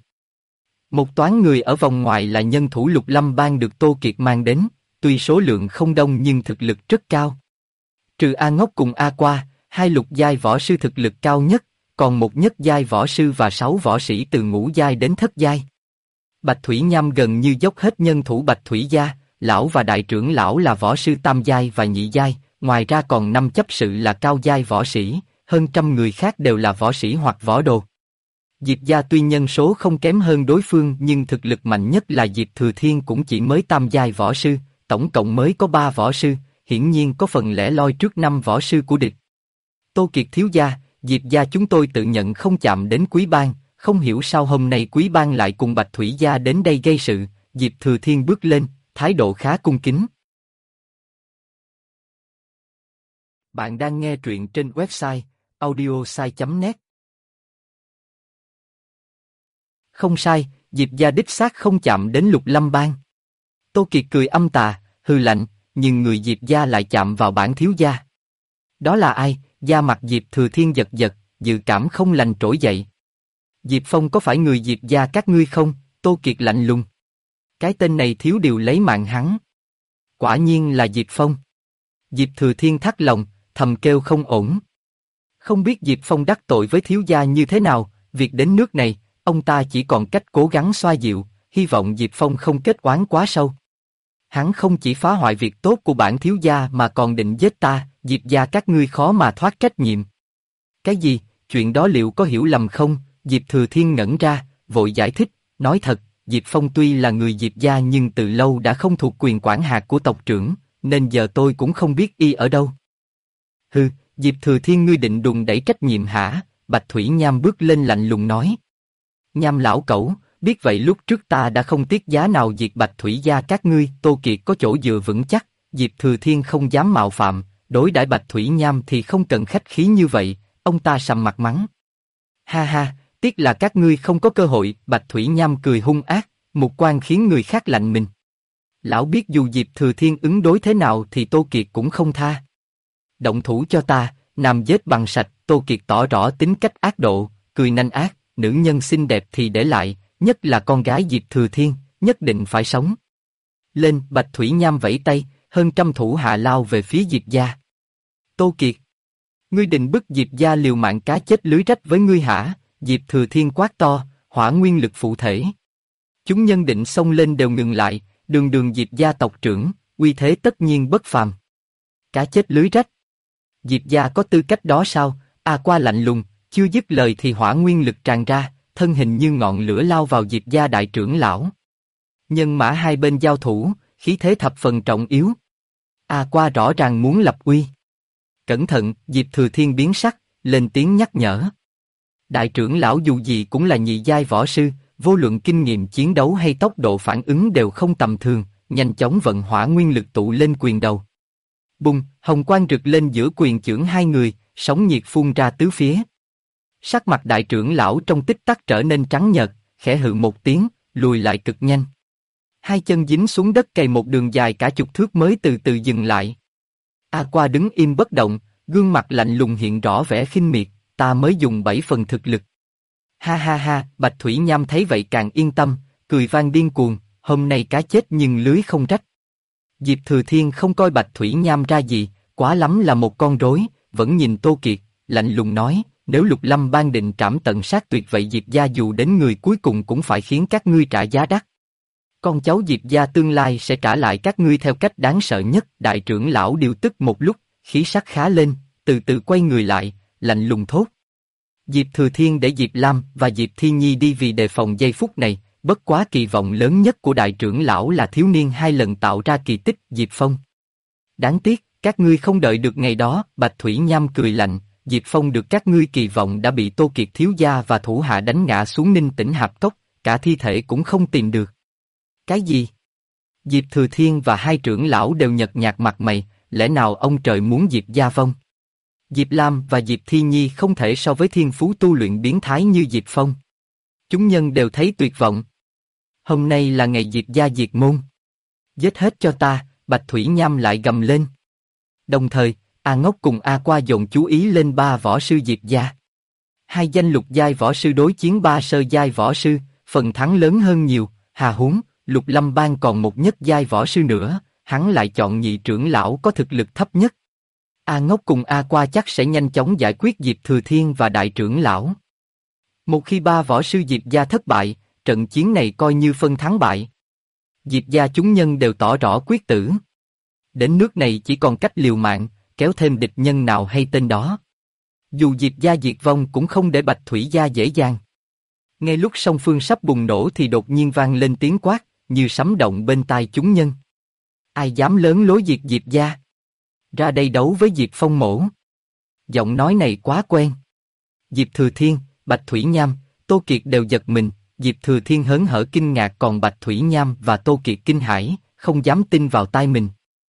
Một toán người ở vòng ngoài là nhân thủ Lục Lâm Bang được Tô Kiệt mang đến, tuy số lượng không đông nhưng thực lực rất cao. Trừ A Ngốc cùng A Qua, 2 lục giai võ sư thực lực cao nhất, còn 1 nhất giai võ sư và 6 võ sĩ từ ngũ giai đến thất giai. Bạch Thủy Nham gần như dốc hết nhân thủ Bạch Thủy gia, lão và đại trưởng lão là võ sư tam giai và nhị giai, ngoài ra còn 5 chấp sự là cao giai võ sĩ, hơn trăm người khác đều là võ sĩ hoặc võ đồ. Diệp gia tuy nhân số không kém hơn đối phương nhưng thực lực mạnh nhất là Diệp Thừa Thiên cũng chỉ mới tam giai võ sư, tổng cộng mới có 3 võ sư, hiển nhiên có phần lẻ loi trước 5 võ sư của địch. Tô Kiệt thiếu gia, Diệp gia chúng tôi tự nhận không chạm đến Quý Bang, không hiểu sao hôm nay Quý Bang lại cùng Bạch Thủy gia đến đây gây sự. Diệp Thừa Thiên bước lên, thái độ khá cung kính. Bạn đang nghe truyện trên website audiosai.net. Không sai, Diệp gia đích xác không chạm đến Lục Lâm Bang. Tô Kiệt cười âm tà, hừ lạnh, nhưng người Diệp gia lại chạm vào bản thiếu gia. Đó là ai? Da mặt Diệp Thừa Thiên giật giật, dự cảm không lành trỗi dậy. Diệp Phong có phải người Diệp gia các ngươi không? Tô Kiệt lạnh lùng. Cái tên này thiếu điều lấy mạng hắn. Quả nhiên là Diệp Phong. Diệp Thừa Thiên thắt lòng, thầm kêu không ổn. Không biết Diệp Phong đắc tội với thiếu gia như thế nào, việc đến nước này, ông ta chỉ còn cách cố gắng xoa dịu, hy vọng Diệp Phong không kết oán quá sâu. Hắn không chỉ phá hoại việc tốt của bản thiếu gia mà còn định giết ta, Diệp gia các ngươi khó mà thoát trách nhiệm. Cái gì? Chuyện đó liệu có hiểu lầm không? Diệp Thừa Thiên ngẩn ra, vội giải thích, nói thật, Diệp Phong tuy là người Diệp gia nhưng từ lâu đã không thuộc quyền quản hạt của tộc trưởng, nên giờ tôi cũng không biết y ở đâu. Hừ, Diệp Thừa Thiên ngươi định đùn đẩy trách nhiệm hả? Bạch Thủy Nham bước lên lạnh lùng nói. Nham lão cẩu, biết vậy lúc trước ta đã không tiếc giá nào diệt Bạch Thủy gia các ngươi. Tô Kiệt có chỗ dựa vững chắc, Diệp Thừa Thiên không dám mạo phạm, đối đãi Bạch Thủy Nham thì không cần khách khí như vậy. Ông ta sầm mặt mắng. Ha ha, tiếc là các ngươi không có cơ hội. Bạch Thủy Nham cười hung ác, mục quan khiến người khác lạnh mình. Lão biết dù Diệp Thừa Thiên ứng đối thế nào thì Tô Kiệt cũng không tha. Động thủ cho ta, nam giết bằng sạch. Tô Kiệt tỏ rõ tính cách ác độ, cười nanh ác, nữ nhân xinh đẹp thì để lại, nhất là con gái Diệp Thừa Thiên, nhất định phải sống. Lên, Bạch Thủy Nham vẫy tay, hơn trăm thủ hạ lao về phía Diệp gia. Tô Kiệt, ngươi định bức Diệp gia liều mạng cá chết lưới rách với ngươi hả? Diệp Thừa Thiên quát to, hỏa nguyên lực phụ thể. Chúng nhân định xông lên đều ngừng lại, đường Diệp gia tộc trưởng, uy thế tất nhiên bất phàm. Cá chết lưới rách. Diệp gia có tư cách đó sao? A Qua lạnh lùng, chưa dứt lời thì hỏa nguyên lực tràn ra, thân hình như ngọn lửa lao vào Diệp gia đại trưởng lão. Nhân mã hai bên giao thủ, khí thế thập phần trọng yếu. A Qua rõ ràng muốn lập uy. Cẩn thận, Diệp Thừa Thiên biến sắc, lên tiếng nhắc nhở. Đại trưởng lão dù gì cũng là nhị giai võ sư, vô luận kinh nghiệm chiến đấu hay tốc độ phản ứng đều không tầm thường, nhanh chóng vận hỏa nguyên lực tụ lên quyền đầu. Bùng, hồng quang rực lên giữa quyền chưởng hai người, sóng nhiệt phun ra tứ phía. Sắc mặt đại trưởng lão trong tích tắc trở nên trắng nhợt, khẽ hừ một tiếng, lùi lại cực nhanh. Hai chân dính xuống đất cày một đường dài cả chục thước mới từ từ dừng lại. A Qua đứng im bất động, gương mặt lạnh lùng hiện rõ vẻ khinh miệt, ta mới dùng 7 phần thực lực. Ha ha ha, Bạch Thủy Nham thấy vậy càng yên tâm, cười vang điên cuồng, hôm nay cá chết nhưng lưới không rách. Diệp Thừa Thiên không coi Bạch Thủy Nham ra gì, quá lắm là một con rối, vẫn nhìn Tô Kiệt, lạnh lùng nói, nếu Lục Lâm Bang định trảm tận sát tuyệt vậy Diệp gia dù đến người cuối cùng cũng phải khiến các ngươi trả giá đắt. Con cháu Diệp gia tương lai sẽ trả lại các ngươi theo cách đáng sợ nhất. Đại trưởng lão điều tức một lúc, khí sắc khá lên, từ từ quay người lại, lạnh lùng thốt. Diệp Thừa Thiên để Diệp Lam và Diệp Thi Nhi đi vì đề phòng giây phút này, bất quá kỳ vọng lớn nhất của đại trưởng lão là thiếu niên 2 lần tạo ra kỳ tích Diệp Phong. Đáng tiếc, các ngươi không đợi được ngày đó. Bạch Thủy Nham cười lạnh, Diệp Phong được các ngươi kỳ vọng đã bị Tô Kiệt thiếu gia và thủ hạ đánh ngã xuống Ninh Tỉnh Hạp Cốc, cả thi thể cũng không tìm được. Cái gì? Diệp Thừa Thiên và hai trưởng lão đều nhợt nhạt mặt mày, lẽ nào ông trời muốn Diệp gia vong? Diệp Lam và Diệp Thi Nhi không thể so với thiên phú tu luyện biến thái như Diệp Phong. Chúng nhân đều thấy tuyệt vọng. Hôm nay là ngày Diệp gia diệt môn. Giết hết cho ta, Bạch Thủy Nham lại gầm lên. Đồng thời, A Ngốc cùng A Qua dồn chú ý lên 3 võ sư Diệp gia. 2 danh lục giai võ sư đối chiến 3 sơ giai võ sư, phần thắng lớn hơn nhiều, hà huống, Lục Lâm Bang còn một nhất giai võ sư nữa, hắn lại chọn nhị trưởng lão có thực lực thấp nhất. A Ngốc cùng A Qua chắc sẽ nhanh chóng giải quyết Diệp Thừa Thiên và đại trưởng lão. Một khi 3 võ sư Diệp gia thất bại, trận chiến này coi như phân thắng bại. Diệp gia chúng nhân đều tỏ rõ quyết tử. Đến nước này chỉ còn cách liều mạng, kéo thêm địch nhân nào hay tên đó. Dù Diệp gia diệt vong cũng không để Bạch Thủy gia dễ dàng. Ngay lúc song phương sắp bùng nổ thì đột nhiên vang lên tiếng quát, như sấm động bên tai chúng nhân. Ai dám lớn lối diệt Diệp gia? Ra đây đấu với Diệp Phong mổ. Giọng nói này quá quen. Diệp Thừa Thiên, Bạch Thủy Nham, Tô Kiệt đều giật mình. Diệp Thừa Thiên hớn hở kinh ngạc, còn Bạch Thủy Nham và Tô Kiệt kinh hãi, không dám tin vào tai mình.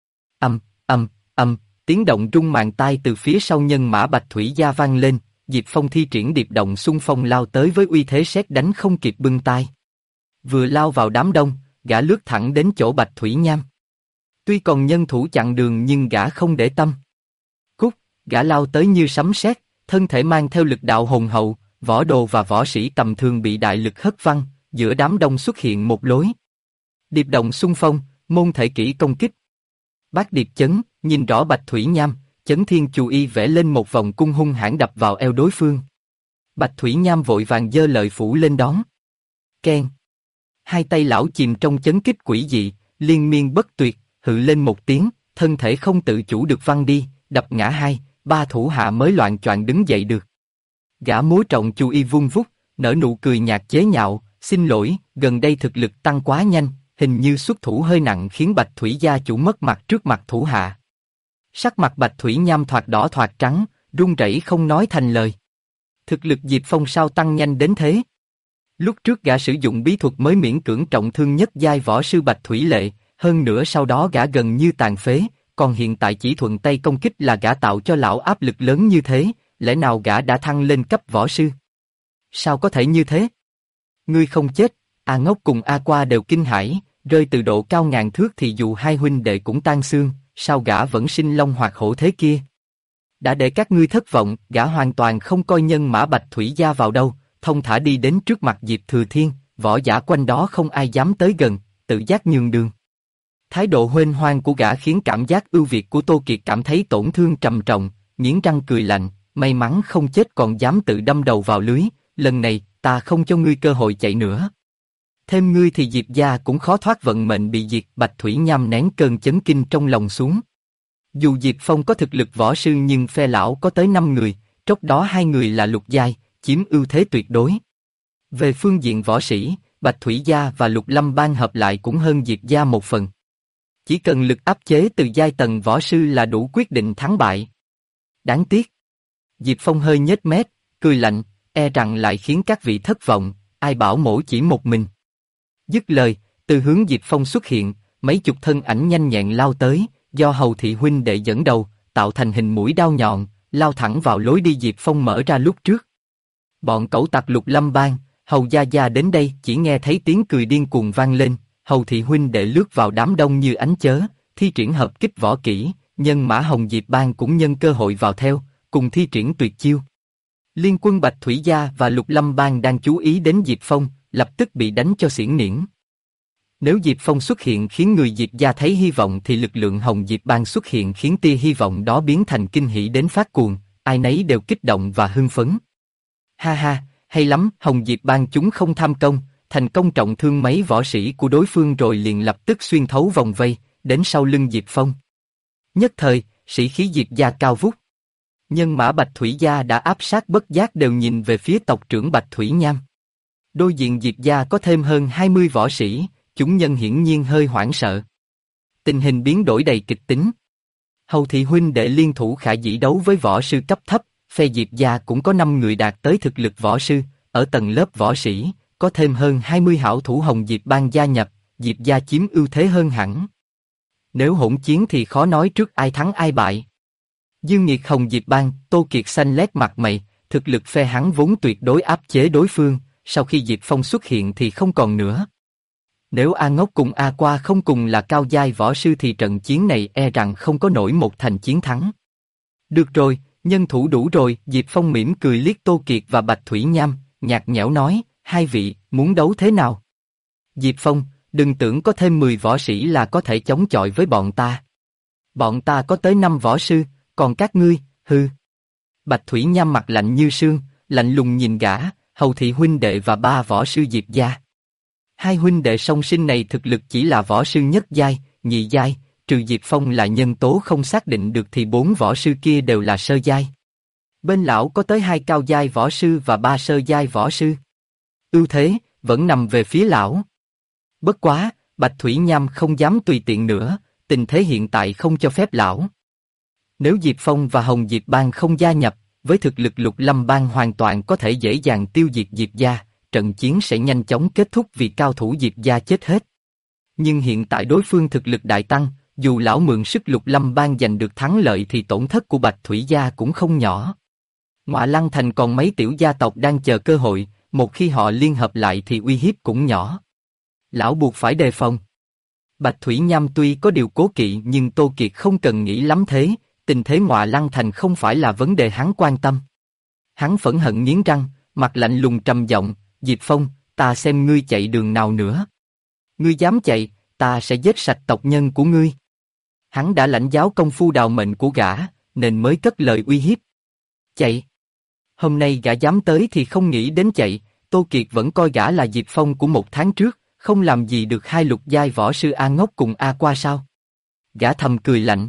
Tiếng động rung màng tai từ phía sau nhân mã Bạch Thủy gia vang lên. Diệp Phong thi triển điệp động xung phong lao tới với uy thế sét đánh không kịp bưng tai. Vừa lao vào đám đông, gã lướt thẳng đến chỗ Bạch Thủy Nham. Tuy còn nhân thủ chặn đường nhưng gã không để tâm. Cút, gã lao tới như sấm sét, thân thể mang theo lực đạo hùng hậu, võ đồ và võ sĩ tầm thường bị đại lực hất văng, giữa đám đông xuất hiện một lối. Điệp động xung phong, môn thể kỹ công kích. Bát điệp chấn, nhìn rõ Bạch Thủy Nham, Chấn Thiên Chu Y vẽ lên một vòng cung hung hãn đập vào eo đối phương. Bạch Thủy Nham vội vàng giơ lợi phủ lên đón. Keng. Hai tay lão chìm trong chấn kích quỷ dị, liên miên bất tuyệt, hự lên một tiếng, thân thể không tự chủ được văng đi, đập ngã hai, ba thủ hạ mới loạng choạng đứng dậy được. Gã múa trọng Chu Y vung vút, nở nụ cười nhạt chế nhạo, xin lỗi, gần đây thực lực tăng quá nhanh, hình như xuất thủ hơi nặng khiến Bạch Thủy gia chủ mất mặt trước mặt thủ hạ. Sắc mặt Bạch Thủy Nham thoạt đỏ thoạt trắng, run rẩy không nói thành lời. Thực lực Diệp Phong sao tăng nhanh đến thế? Lúc trước gã sử dụng bí thuật mới miễn cưỡng trọng thương nhất giai võ sư Bạch Thủy Lệ, hơn nữa sau đó gã gần như tàn phế, còn hiện tại chỉ thuận tay công kích là gã tạo cho lão áp lực lớn như thế, lẽ nào gã đã thăng lên cấp võ sư? Sao có thể như thế? Ngươi không chết, A Ngốc cùng A Qua đều kinh hãi, rơi từ độ cao ngàn thước thì dù hai huynh đệ cũng tan xương, sao gã vẫn sinh long hoạt hổ thế kia? Đã để các ngươi thất vọng, gã hoàn toàn không coi nhân mã Bạch Thủy gia vào đâu, thông thả đi đến trước mặt Diệp Thừa Thiên, võ giả quanh đó không ai dám tới gần, tự giác nhường đường. Thái độ huênh hoang của gã khiến cảm giác ưu việt của Tô Kiệt cảm thấy tổn thương trầm trọng, nghiến răng cười lạnh, may mắn không chết còn dám tự đâm đầu vào lưới, lần này ta không cho ngươi cơ hội chạy nữa. Thêm ngươi thì Diệp gia cũng khó thoát vận mệnh bị diệt. Bạch Thủy Nham nén cơn chấn kinh trong lòng xuống. Dù Diệp Phong có thực lực võ sư nhưng phe lão có tới 5 người, trong đó 2 người là lục giai, chiếm ưu thế tuyệt đối. Về phương diện võ sĩ, Bạch Thủy gia và Lục Lâm bang hợp lại cũng hơn Diệp gia một phần. Chỉ cần lực áp chế từ giai tầng võ sư là đủ quyết định thắng bại. Đáng tiếc. Diệp Phong hơi nhếch mép, cười lạnh, e rằng lại khiến các vị thất vọng, ai bảo mổ chỉ một mình. Dứt lời, từ hướng Diệp Phong xuất hiện, mấy chục thân ảnh nhanh nhẹn lao tới, do Hầu Thị huynh đệ dẫn đầu, tạo thành hình mũi đao nhọn, lao thẳng vào lối đi Diệp Phong mở ra lúc trước. Bọn cẩu tặc Lục Lâm bang, Hầu gia gia đến đây, chỉ nghe thấy tiếng cười điên cuồng vang lên, Hầu Thị huynh đệ lướt vào đám đông như ánh chớp, thi triển hợp kích võ kỹ, nhân mã Hồng Diệp bang cũng nhân cơ hội vào theo, cùng thi triển tuyệt chiêu. Liên quân Bạch Thủy gia và Lục Lâm bang đang chú ý đến Diệp Phong, lập tức bị đánh cho xiển niễn. Nếu Diệp Phong xuất hiện khiến người Diệp gia thấy hy vọng thì lực lượng Hồng Diệp bang xuất hiện khiến tia hy vọng đó biến thành kinh hỉ đến phát cuồng, ai nấy đều kích động và hưng phấn. Ha ha, hay lắm, Hồng Diệp bang chúng không tham công, thành công trọng thương mấy võ sĩ của đối phương rồi liền lập tức xuyên thấu vòng vây, đến sau lưng Diệp Phong. Nhất thời, sĩ khí Diệp gia cao vút. Nhân mã Bạch Thủy gia đã áp sát bất giác đều nhìn về phía tộc trưởng Bạch Thủy Nham. Đối diện Diệp gia có thêm hơn 20 võ sĩ, chúng nhân hiển nhiên hơi hoảng sợ. Tình hình biến đổi đầy kịch tính. Hầu Thị huynh đệ liên thủ khả dĩ đấu với võ sư cấp thấp, phe Diệp gia cũng có 5 người đạt tới thực lực võ sư, ở tầng lớp võ sĩ, có thêm hơn 20 hảo thủ Hồng Diệp bang gia nhập, Diệp gia chiếm ưu thế hơn hẳn. Nếu hỗn chiến thì khó nói trước ai thắng ai bại. Dương Nghiệt Hồng Diệp bang, Tô Kiệt xanh lét mặt mày, thực lực phe hắn vốn tuyệt đối áp chế đối phương, sau khi Diệp Phong xuất hiện thì không còn nữa. Nếu A Ngốc cùng A Qua không cùng là cao giai võ sư thì trận chiến này e rằng không có nổi một thành chiến thắng. Được rồi, nhân thủ đủ rồi. Diệp Phong mỉm cười liếc Tô Kiệt và Bạch Thủy Nham, nhạt nhẽo nói, hai vị, muốn đấu thế nào? Diệp Phong, đừng tưởng có thêm 10 võ sĩ là có thể chống chọi với bọn ta. Bọn ta có tới 5 võ sư, còn các ngươi, hư. Bạch Thủy Nham mặt lạnh như sương, lạnh lùng nhìn gã, Hầu Thị huynh đệ và 3 võ sư Diệp gia. Hai huynh đệ song sinh này thực lực chỉ là võ sư nhất giai, nhị giai, trừ Diệp Phong là nhân tố không xác định được thì 4 võ sư kia đều là sơ giai. Bên lão có tới 2 cao giai võ sư và 3 sơ giai võ sư. Ưu thế vẫn nằm về phía lão. Bất quá, Bạch Thủy Nham không dám tùy tiện nữa, tình thế hiện tại không cho phép lão. Nếu Diệp Phong và Hồng Diệp bang không gia nhập, với thực lực Lục Lâm bang hoàn toàn có thể dễ dàng tiêu diệt Diệp gia, trận chiến sẽ nhanh chóng kết thúc vì cao thủ Diệp gia chết hết. Nhưng hiện tại đối phương thực lực đại tăng, dù lão mượn sức Lục Lâm bang giành được thắng lợi thì tổn thất của Bạch Thủy gia cũng không nhỏ. Ngọa Lăng Thành còn mấy tiểu gia tộc đang chờ cơ hội, một khi họ liên hợp lại thì uy hiếp cũng nhỏ. Lão buộc phải đề phòng. Bạch Thủy Nham tuy có điều cố kỵ nhưng Tô Kiệt không cần nghĩ lắm thế, tình thế Ngọa Lăng Thành không phải là vấn đề hắn quan tâm. Hắn phẫn hận nghiến răng, mặt lạnh lùng trầm giọng, Diệp Phong, ta xem ngươi chạy đường nào nữa. Ngươi dám chạy, ta sẽ giết sạch tộc nhân của ngươi. Hắn đã lãnh giáo công phu đào mệnh của gã, nên mới cất lời uy hiếp. Chạy. Hôm nay gã dám tới thì không nghĩ đến chạy, Tô Kiệt vẫn coi gã là Diệp Phong của 1 tháng trước, không làm gì được hai lục giai võ sư A Ngốc cùng A Qua sao? Gã thầm cười lạnh.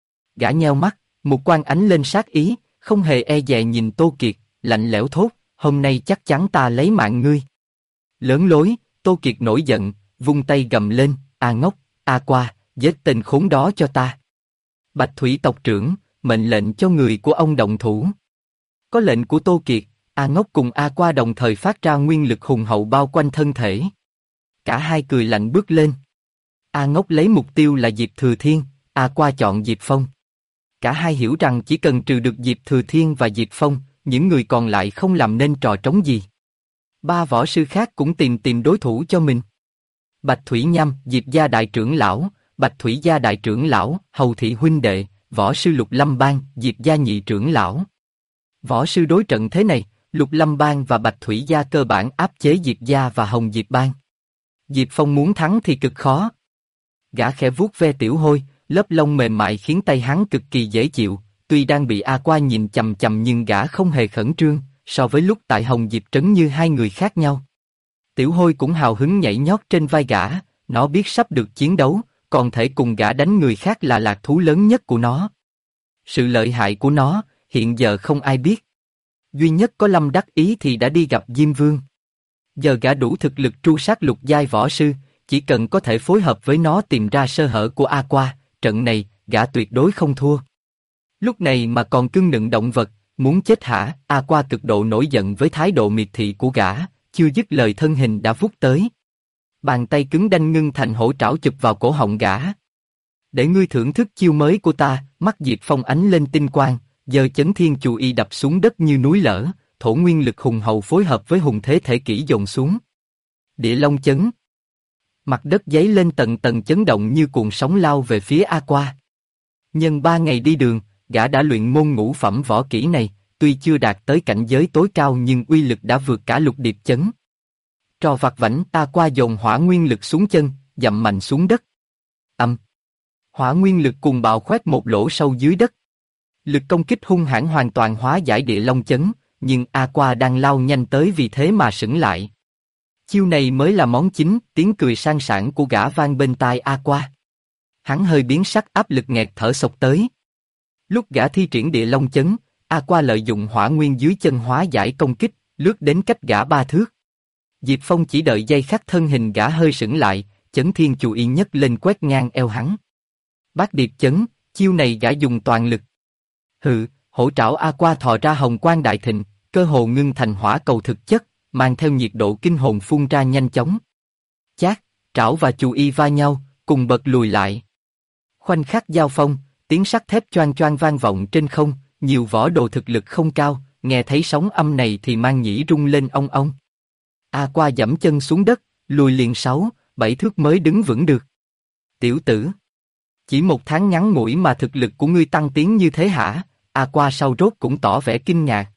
Gã nheo mắt, một quan ánh lên sát ý, không hề e dè nhìn Tô Kiệt, lạnh lẽo thốt, hôm nay chắc chắn ta lấy mạng ngươi. Lớn lối, Tô Kiệt nổi giận, vung tay gầm lên, A Ngốc, A Qua, giết tên khốn đó cho ta. Bạch Thủy tộc trưởng, mệnh lệnh cho người của ông động thủ. Có lệnh của Tô Kiệt, A Ngốc cùng A Qua đồng thời phát ra nguyên lực hùng hậu bao quanh thân thể. Cả hai cười lạnh bước lên. A Ngốc lấy mục tiêu là Diệp Thừa Thiên, A Qua chọn Diệp Phong. Cả hai hiểu rằng chỉ cần trừ được Diệp Thừa Thiên và Diệp Phong, những người còn lại không làm nên trò trống gì. 3 võ sư khác cũng tìm đối thủ cho mình. Bạch Thủy Nham, Diệp gia đại trưởng lão, Bạch Thủy gia đại trưởng lão, Hầu thị huynh đệ, võ sư Lục Lâm Bang, Diệp gia nhị trưởng lão. Võ sư đối trận thế này, Lục Lâm Bang và Bạch Thủy gia cơ bản áp chế Diệp gia và Hồng Diệp Bang. Diệp Phong muốn thắng thì cực khó. Gã khẽ vuốt ve tiểu hôi, lớp lông mềm mại khiến tay hắn cực kỳ dễ chịu, tuy đang bị A Qua nhìn chằm chằm nhưng gã không hề khẩn trương, so với lúc tại Hồng Diệp Trấn như hai người khác nhau. Tiểu hôi cũng hào hứng nhảy nhót trên vai gã, nó biết sắp được chiến đấu, còn thể cùng gã đánh người khác là lạc thú lớn nhất của nó. Sự lợi hại của nó, hiện giờ không ai biết. Duy nhất có Lâm đắc ý thì đã đi gặp Diêm Vương. Giờ gã đủ thực lực tru sát lục giai võ sư, chỉ cần có thể phối hợp với nó tìm ra sơ hở của A Qua, trận này, gã tuyệt đối không thua. Lúc này mà còn cưng nựng động vật, muốn chết hả? A Qua cực độ nổi giận với thái độ miệt thị của gã, chưa dứt lời thân hình đã vút tới. Bàn tay cứng đanh ngưng thành hổ trảo chụp vào cổ họng gã. Để ngươi thưởng thức chiêu mới của ta, mắt Diệp Phong ánh lên tinh quang, giơ chấn thiên chù y đập xuống đất như núi lở, thổ nguyên lực hùng hậu phối hợp với hùng thế thể kỷ dồn xuống. Địa Long chấn. Mặt đất giấy lên tầng tầng chấn động như cuồng sóng lao về phía A Qua. Nhân 3 ngày đi đường, gã đã luyện môn ngũ phẩm võ kỹ này, tuy chưa đạt tới cảnh giới tối cao nhưng uy lực đã vượt cả lục điệp chấn. Trò vặt vãnh, A Qua dồn hỏa nguyên lực xuống chân, dậm mạnh xuống đất. Hỏa nguyên lực cùng bạo khoét một lỗ sâu dưới đất. Lực công kích hung hãn hoàn toàn hóa giải địa long chấn, nhưng A Qua đang lao nhanh tới vì thế mà sững lại. Chiêu này mới là món chính, tiếng cười sang sảng của gã vang bên tai A Qua. Hắn hơi biến sắc, áp lực nghẹt thở sộc tới. Lúc gã thi triển địa long chấn, A Qua lợi dụng hỏa nguyên dưới chân hóa giải công kích, lướt đến cách gã 3 thước. Diệp Phong chỉ đợi giây khắc thân hình gã hơi sững lại, chấn thiên chù y nhấc lên quét ngang eo hắn. Bát điệp chấn, chiêu này gã dùng toàn lực. Hự, hổ trảo A Qua thò ra hồng quang đại thịnh, cơ hồ ngưng thành hỏa cầu thực chất, mang theo nhiệt độ kinh hồn phun ra nhanh chóng. Chát, trảo và chù y va nhau, cùng bật lùi lại. Khoảnh khắc giao phong, tiếng sắt thép choang choang vang vọng trên không, nhiều võ đồ thực lực không cao, nghe thấy sóng âm này thì mang nhĩ rung lên ong ong. A Qua giẫm chân xuống đất, lùi liền 6-7 thước mới đứng vững được. Tiểu tử, chỉ 1 tháng ngắn ngủi mà thực lực của ngươi tăng tiến như thế hả? A Qua sau rốt cũng tỏ vẻ kinh ngạc.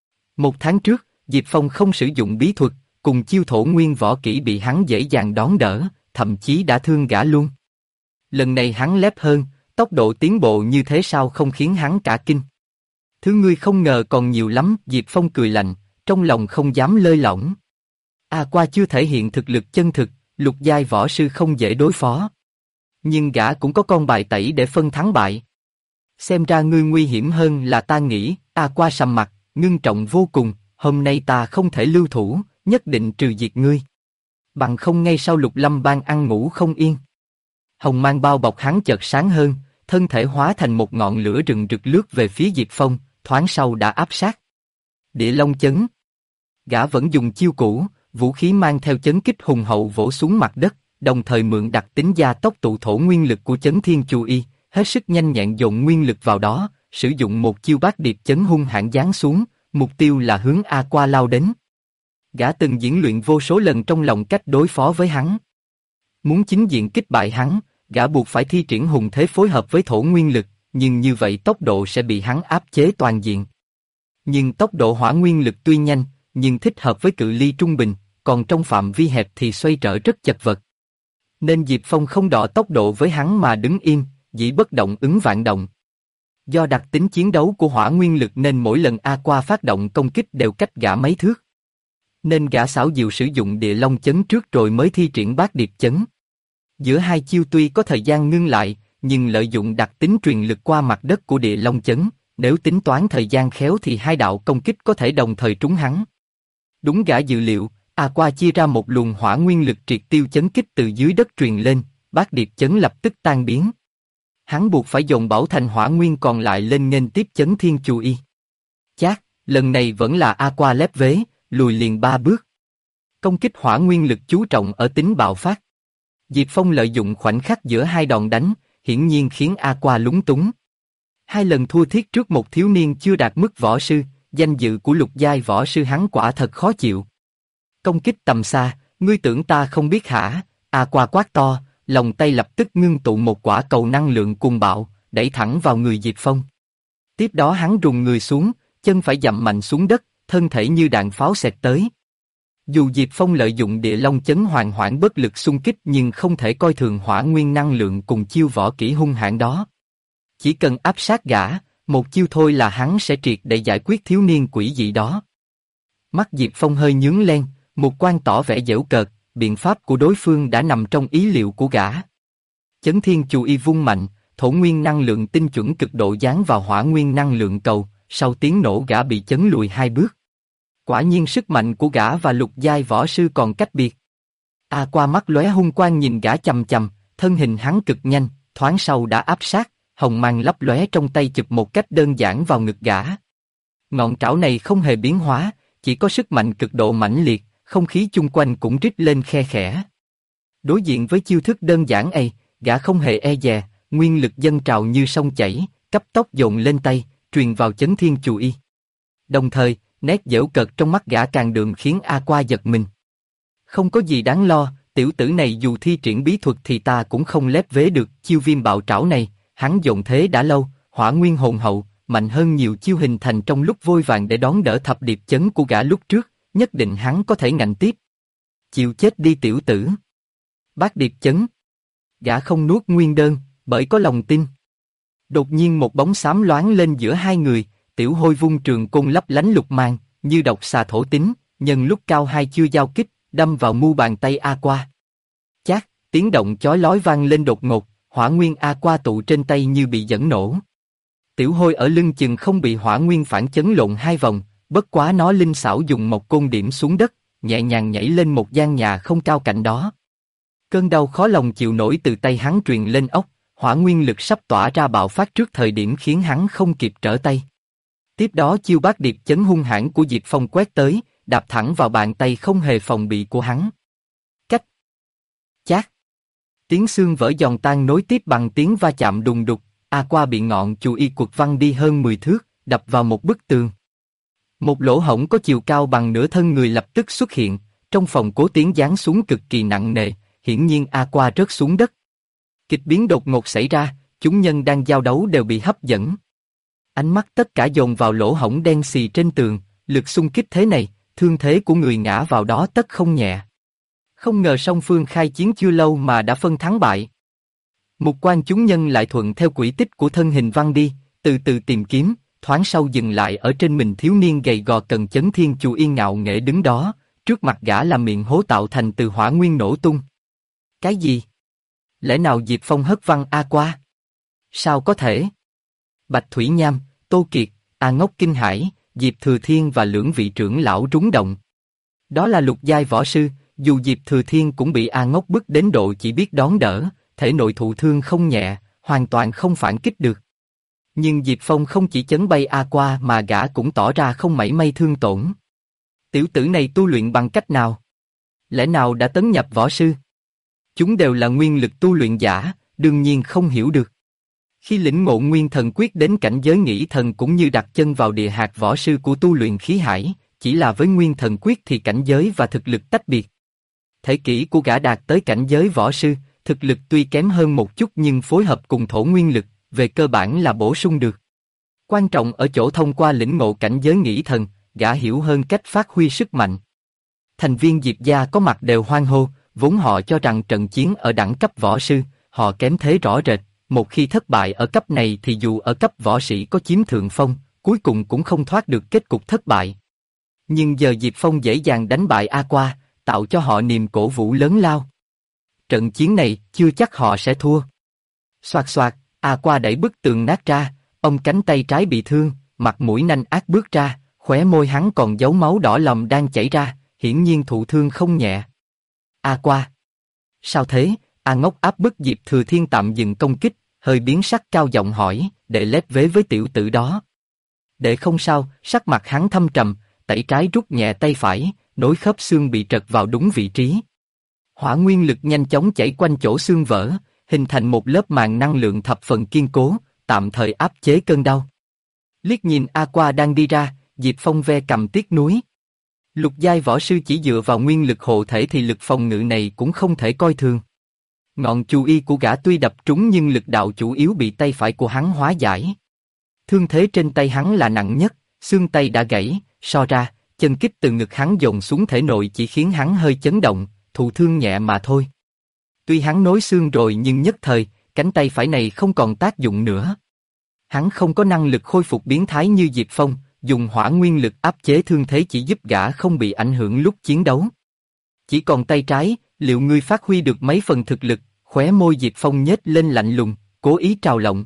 1 tháng trước, Diệp Phong không sử dụng bí thuật, cùng chiêu thổ nguyên võ kỹ bị hắn dễ dàng đón đỡ, thậm chí đã thương gã luôn. Lần này hắn lép hơn, tốc độ tiến bộ như thế sao không khiến hắn cả kinh. Thứ ngươi không ngờ còn nhiều lắm, Diệp Phong cười lạnh, trong lòng không dám lơi lỏng. A Qua chưa thể hiện thực lực chân thực, lục giai võ sư không dễ đối phó. Nhưng gã cũng có con bài tẩy để phân thắng bại. Xem ra ngươi nguy hiểm hơn là ta nghĩ. A Qua sầm mặt, ngưng trọng vô cùng, hôm nay ta không thể lưu thủ, nhất định trừ diệt ngươi. Bằng không ngay sau Lục Lâm Bang ăn ngủ không yên. Hồng mang bao bọc hắn chợt sáng hơn, thân thể hóa thành một ngọn lửa rừng rực lướt về phía Diệp Phong, thoáng sau đã áp sát. Địa Long chấn. Gã vẫn dùng chiêu cũ, vũ khí mang theo chấn kích hùng hậu vỗ xuống mặt đất, đồng thời mượn đặc tính gia tốc tụ thổ nguyên lực của chấn thiên chu y, hết sức nhanh nhẹn dồn nguyên lực vào đó, sử dụng một chiêu bát điệp chấn hung hãn giáng xuống, mục tiêu là hướng A Qua lao đến. Gã từng diễn luyện vô số lần trong lòng cách đối phó với hắn. Muốn chính diện kích bại hắn, gã buộc phải thi triển hùng thế phối hợp với thổ nguyên lực, nhưng như vậy tốc độ sẽ bị hắn áp chế toàn diện. Nhưng tốc độ hỏa nguyên lực tuy nhanh, nhưng thích hợp với cự ly trung bình, còn trong phạm vi hẹp thì xoay trở rất chật vật. Nên Diệp Phong không đọ tốc độ với hắn mà đứng im, dĩ bất động ứng vạn động. Do đặc tính chiến đấu của hỏa nguyên lực nên mỗi lần Aqua phát động công kích đều cách gã mấy thước. Nên gã xảo diệu sử dụng địa long chấn trước rồi mới thi triển bát điệp chấn. Giữa hai chiêu tuy có thời gian ngưng lại, nhưng lợi dụng đặc tính truyền lực qua mặt đất của địa long chấn, nếu tính toán thời gian khéo thì hai đạo công kích có thể đồng thời trúng hắn. Đúng gã dự liệu, Aqua chia ra một luồng hỏa nguyên lực triệt tiêu chấn kích từ dưới đất truyền lên, bát điệp chấn lập tức tan biến. Hắn buộc phải dồn bảo thành hỏa nguyên còn lại lên nghênh tiếp chấn thiên chù y. Chát, lần này vẫn là Aqua lép vế, lùi liền 3 bước. Công kích hỏa nguyên lực chú trọng ở tính bạo phát. Diệp Phong lợi dụng khoảnh khắc giữa hai đòn đánh, hiển nhiên khiến Aqua lúng túng. 2 lần thua thiết trước một thiếu niên chưa đạt mức võ sư, danh dự của lục giai võ sư hắn quả thật khó chịu. Công kích tầm xa, ngươi tưởng ta không biết hả? Aqua quát to, lòng tay lập tức ngưng tụ một quả cầu năng lượng cuồng bạo, đẩy thẳng vào người Diệp Phong. Tiếp đó hắn rùng người xuống, chân phải dậm mạnh xuống đất, thân thể như đạn pháo xẹt tới. Dù Diệp Phong lợi dụng địa long chấn hoàn hoãn bất lực xung kích nhưng không thể coi thường hỏa nguyên năng lượng cùng chiêu võ kỹ hung hãn đó. Chỉ cần áp sát gã, một chiêu thôi là hắn sẽ triệt để giải quyết thiếu niên quỷ dị đó. Mắt Diệp Phong hơi nhướng lên, một quan tỏ vẻ giễu cợt, biện pháp của đối phương đã nằm trong ý liệu của gã. Chấn thiên chù y vung mạnh, thổ nguyên năng lượng tinh chuẩn cực độ dán vào hỏa nguyên năng lượng cầu, sau tiếng nổ gã bị chấn lùi 2 bước. Quả nhiên sức mạnh của gã và lục giai võ sư còn cách biệt. Qua mắt lóe hung quang nhìn gã chằm chằm, thân hình hắn cực nhanh, thoáng sau đã áp sát, hồng mang lấp lóe trong tay chụp một cách đơn giản vào ngực gã. Ngọn trảo này không hề biến hóa, chỉ có sức mạnh cực độ mãnh liệt, không khí chung quanh cũng rít lên khe khẽ. Đối diện với chiêu thức đơn giản ấy, gã không hề e dè, nguyên lực dâng trào như sông chảy, cấp tốc dồn lên tay, truyền vào chấn thiên chù y. Đồng thời, nét giễu cợt trong mắt gã càng đượm khiến Aqua giật mình. Không có gì đáng lo, tiểu tử này dù thi triển bí thuật thì ta cũng không lép vế được chiêu viêm bạo trảo này, hắn dồn thế đã lâu, hỏa nguyên hồn hậu, mạnh hơn nhiều chiêu hình thành trong lúc vội vàng để đón đỡ thập điệp chấn của gã lúc trước, nhất định hắn có thể ngạnh tiếp. Chịu chết đi tiểu tử. Bát điệp chấn. Gã không nuốt nguyên đơn, bởi có lòng tin. Đột nhiên một bóng xám loáng lên giữa hai người, tiểu hôi vung trường côn lấp lánh lục mang, như độc xà thổ tính, nhân lúc cao hai chưa giao kích, đâm vào mu bàn tay Aqua. Chát, tiếng động chói lói vang lên đột ngột, hỏa nguyên Aqua tụ trên tay như bị dẫn nổ. Tiểu hôi ở lưng chừng không bị hỏa nguyên phản chấn lộn 2 vòng, bất quá nó linh xảo dùng một côn điểm xuống đất, nhẹ nhàng nhảy lên một gian nhà không cao cạnh đó. Cơn đau khó lòng chịu nổi từ tay hắn truyền lên óc, hỏa nguyên lực sắp tỏa ra bạo phát trước thời điểm khiến hắn không kịp trở tay. Tiếp đó chiêu bát điệp chấn hung hãn của Diệp Phong quét tới, đạp thẳng vào bàn tay không hề phòng bị của hắn. Cách. Chát. Tiếng xương vỡ giòn tan nối tiếp bằng tiếng va chạm đùng đục, Aqua bị ngọn chù y quật văng đi hơn 10 thước, đập vào một bức tường. Một lỗ hổng có chiều cao bằng nửa thân người lập tức xuất hiện, trong phòng cố tiếng giáng xuống cực kỳ nặng nề, hiển nhiên Aqua rớt xuống đất. Kịch biến đột ngột xảy ra, chúng nhân đang giao đấu đều bị hấp dẫn. Ánh mắt tất cả dồn vào lỗ hổng đen xì trên tường, lực xung kích thế này, thương thế của người ngã vào đó tất không nhẹ. Không ngờ song phương khai chiến chưa lâu mà đã phân thắng bại. Mục quan chúng nhân lại thuận theo quỹ tích của thân hình văng đi, từ từ tìm kiếm, thoáng sau dừng lại ở trên mình thiếu niên gầy gò cần chấn thiên chù yên ngạo nghễ đứng đó, trước mặt gã là miệng hố tạo thành từ hỏa nguyên nổ tung. Cái gì? Lẽ nào Diệp Phong hất văng Aqua? Sao có thể? Bạch Thủy Nham, Tô Kiệt, A Ngốc kinh hãi, Diệp Thừa Thiên và lưỡng vị trưởng lão rúng động. Đó là lục giai võ sư, dù Diệp Thừa Thiên cũng bị A Ngốc bức đến độ chỉ biết đón đỡ, thể nội thụ thương không nhẹ, hoàn toàn không phản kích được. Nhưng Diệp Phong không chỉ chấn bay Aqua mà gã cũng tỏ ra không mảy may thương tổn. Tiểu tử này tu luyện bằng cách nào? Lẽ nào đã tấn nhập võ sư? Chúng đều là nguyên lực tu luyện giả, đương nhiên không hiểu được. Khi lĩnh ngộ nguyên thần quyết đến cảnh giới nghĩ thần cũng như đặt chân vào địa hạt võ sư của tu luyện khí hải, chỉ là với nguyên thần quyết thì cảnh giới và thực lực tách biệt. thể kỹ của gã đạt tới cảnh giới võ sư, thực lực tuy kém hơn một chút nhưng phối hợp cùng thổ nguyên lực, về cơ bản là bổ sung được. Quan trọng ở chỗ thông qua lĩnh ngộ cảnh giới nghĩ thần, gã hiểu hơn cách phát huy sức mạnh. Thành viên Diệp gia có mặt đều hoan hô, vốn họ cho rằng trận chiến ở đẳng cấp võ sư, họ kém thế rõ rệt, một khi thất bại ở cấp này thì dù ở cấp võ sĩ có chiếm thượng phong, cuối cùng cũng không thoát được kết cục thất bại. Nhưng giờ Diệp Phong dễ dàng đánh bại Aqua, tạo cho họ niềm cổ vũ lớn lao. Trận chiến này chưa chắc họ sẽ thua. Xoạt xoạt, Aqua đẩy bức tường nát ra, ông cánh tay trái bị thương, mặt mũi nanh ác bước ra, khóe môi hắn còn dấu máu đỏ lòm đang chảy ra, hiển nhiên thụ thương không nhẹ. Aqua. Sao thế? A Ngốc áp bức Diệp Thừa Thiên tạm dừng công kích, hơi biến sắc cao giọng hỏi, đệ lép vế với tiểu tử đó. Đệ không sao, sắc mặt hắn thâm trầm, tay trái rút nhẹ tay phải, nối khớp xương bị trật vào đúng vị trí. Hỏa nguyên lực nhanh chóng chảy quanh chỗ xương vỡ, hình thành một lớp màng năng lượng thập phần kiên cố, tạm thời áp chế cơn đau. Liếc nhìn Aqua đang đi ra, Diệp Phong ve cầm tiếc nuối. Lục giai võ sư chỉ dựa vào nguyên lực hộ thể thì lực phòng ngự này cũng không thể coi thường. Ngọn chù y của gã tuy đập trúng nhưng lực đạo chủ yếu bị tay phải của hắn hóa giải. Thương thế trên tay hắn là nặng nhất, xương tay đã gãy, so ra, chân kích từ ngực hắn dồn xuống thể nội chỉ khiến hắn hơi chấn động, thụ thương nhẹ mà thôi. Tuy hắn nối xương rồi nhưng nhất thời, cánh tay phải này không còn tác dụng nữa. Hắn không có năng lực khôi phục biến thái như Diệp Phong, dùng hỏa nguyên lực áp chế thương thế chỉ giúp gã không bị ảnh hưởng lúc chiến đấu. Chỉ còn tay trái, liệu ngươi phát huy được mấy phần thực lực? Khóe môi Diệp Phong nhếch lên lạnh lùng, cố ý trào lộng.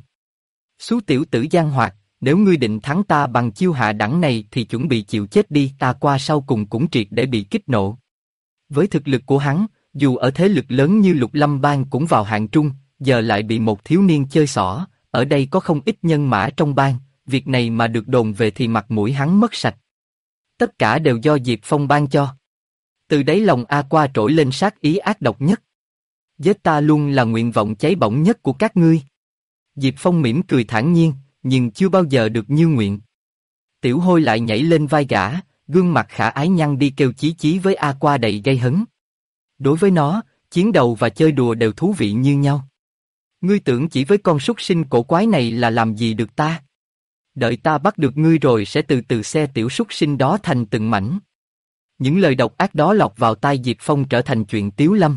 Xú tiểu tử giang hoạt, nếu ngươi định thắng ta bằng chiêu hạ đẳng này thì chuẩn bị chịu chết đi. Ta qua sau cùng cũng triệt để bị kích nộ. Với thực lực của hắn, dù ở thế lực lớn như Lục Lâm Bang cũng vào hạng trung, giờ lại bị một thiếu niên chơi xỏ. Ở đây có không ít nhân mã trong bang, việc này mà được đồn về thì mặt mũi hắn mất sạch. Tất cả đều do Diệp Phong ban cho. Từ đáy lòng Aqua trỗi lên sát ý ác độc nhất. Giết ta luôn là nguyện vọng cháy bỏng nhất của các ngươi. Diệp Phong mỉm cười thản nhiên, nhưng chưa bao giờ được như nguyện. Tiểu Hôi lại nhảy lên vai gã, gương mặt khả ái nhăn đi kêu chí chí với Aqua đầy gây hấn. Đối với nó, chiến đấu và chơi đùa đều thú vị như nhau. Ngươi tưởng chỉ với con súc sinh cổ quái này là làm gì được ta? Đợi ta bắt được ngươi rồi sẽ từ từ xe tiểu súc sinh đó thành từng mảnh. Những lời độc ác đó lọt vào tai Diệp Phong trở thành chuyện tiếu lâm.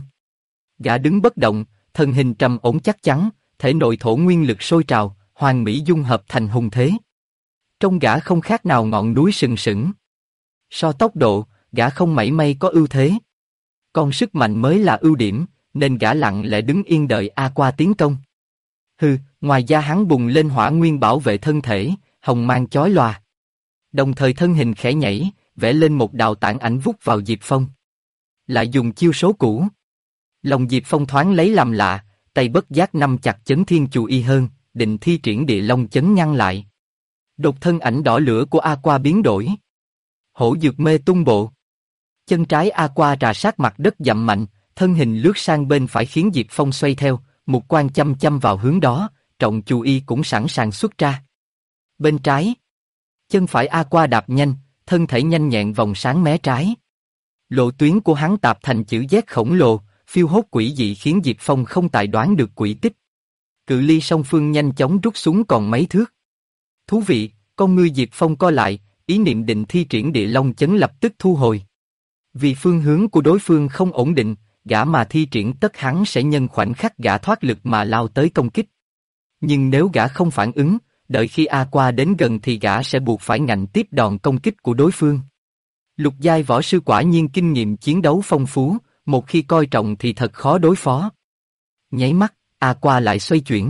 Gã đứng bất động, thân hình trầm ổn chắc chắn, thể nội thổ nguyên lực sôi trào, hoàn mỹ dung hợp thành hùng thế. Trong gã không khác nào ngọn núi sừng sững. So tốc độ, gã không mảy may có ưu thế. Còn sức mạnh mới là ưu điểm, nên gã lặng lẽ đứng yên đợi Aqua tiến công. Hừ, ngoài da hắn bùng lên hỏa nguyên bảo vệ thân thể, hồng mang chói lòa. Đồng thời thân hình khẽ nhảy, vẽ lên một đạo tản ảnh vút vào Diệp Phong. Lại dùng chiêu số cũ. Lòng Diệp Phong thoáng lấy làm lạ, tay bất giác nắm chặt chấn thiên chù y hơn, định thi triển địa long chấn ngăn lại. Đột thân ảnh đỏ lửa của Aqua biến đổi. Hổ dược mê tung bộ. Chân trái Aqua trà sát mặt đất dậm mạnh, thân hình lướt sang bên phải khiến Diệp Phong xoay theo, mục quan chăm chăm vào hướng đó, trọng chù y cũng sẵn sàng xuất ra. Bên trái, chân phải Aqua đạp nhanh, thân thể nhanh nhẹn vòng sáng mé trái. Lộ tuyến của hắn tạp thành chữ Z khổng lồ, phiêu hốt quỷ dị khiến Diệp Phong không tài đoán được quỹ tích. Cự ly song phương nhanh chóng rút xuống còn mấy thước. Thú vị, con ngươi Diệp Phong co lại, ý niệm định thi triển địa long chấn lập tức thu hồi. Vì phương hướng của đối phương không ổn định, gã mà thi triển tất hắn sẽ nhân khoảnh khắc gã thoát lực mà lao tới công kích. Nhưng nếu gã không phản ứng, đợi khi Aqua đến gần thì gã sẽ buộc phải ngạnh tiếp đòn công kích của đối phương. Lục giai võ sư quả nhiên kinh nghiệm chiến đấu phong phú, một khi coi trọng thì thật khó đối phó. Nháy mắt, Aqua lại xoay chuyển.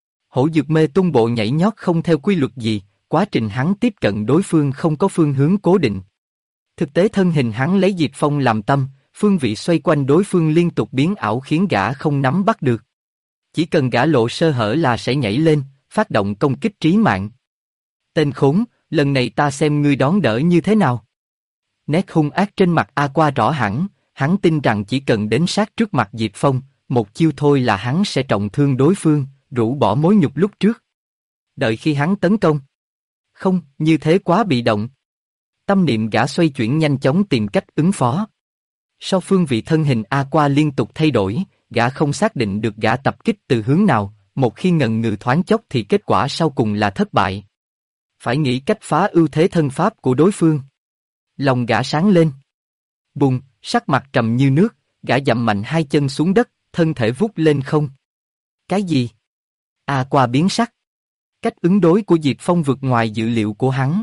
Hổ dược mê tung bộ nhảy nhót không theo quy luật gì, quá trình hắn tiếp cận đối phương không có phương hướng cố định. Thực tế thân hình hắn lấy Diệp Phong làm tâm, phương vị xoay quanh đối phương liên tục biến ảo khiến gã không nắm bắt được. Chỉ cần gã lộ sơ hở là sẽ nhảy lên, phát động công kích trí mạng. Tên khốn, lần này ta xem ngươi đón đỡ như thế nào. Nét hung ác trên mặt Aqua rõ hẳn, hắn tin rằng chỉ cần đến sát trước mặt Diệp Phong, một chiêu thôi là hắn sẽ trọng thương đối phương, rũ bỏ mối nhục lúc trước. Đợi khi hắn tấn công. Không, như thế quá bị động. Tâm niệm gã xoay chuyển nhanh chóng tìm cách ứng phó. Sau phương vị thân hình A Qua liên tục thay đổi, gã không xác định được gã tập kích từ hướng nào, một khi ngần ngừ thoáng chốc thì kết quả sau cùng là thất bại. Phải nghĩ cách phá ưu thế thân pháp của đối phương. Lòng gã sáng lên. Bùng, sắc mặt trầm như nước, gã dậm mạnh hai chân xuống đất, thân thể vút lên không. Cái gì? A Qua biến sắc. Cách ứng đối của Diệp Phong vượt ngoài dự liệu của hắn.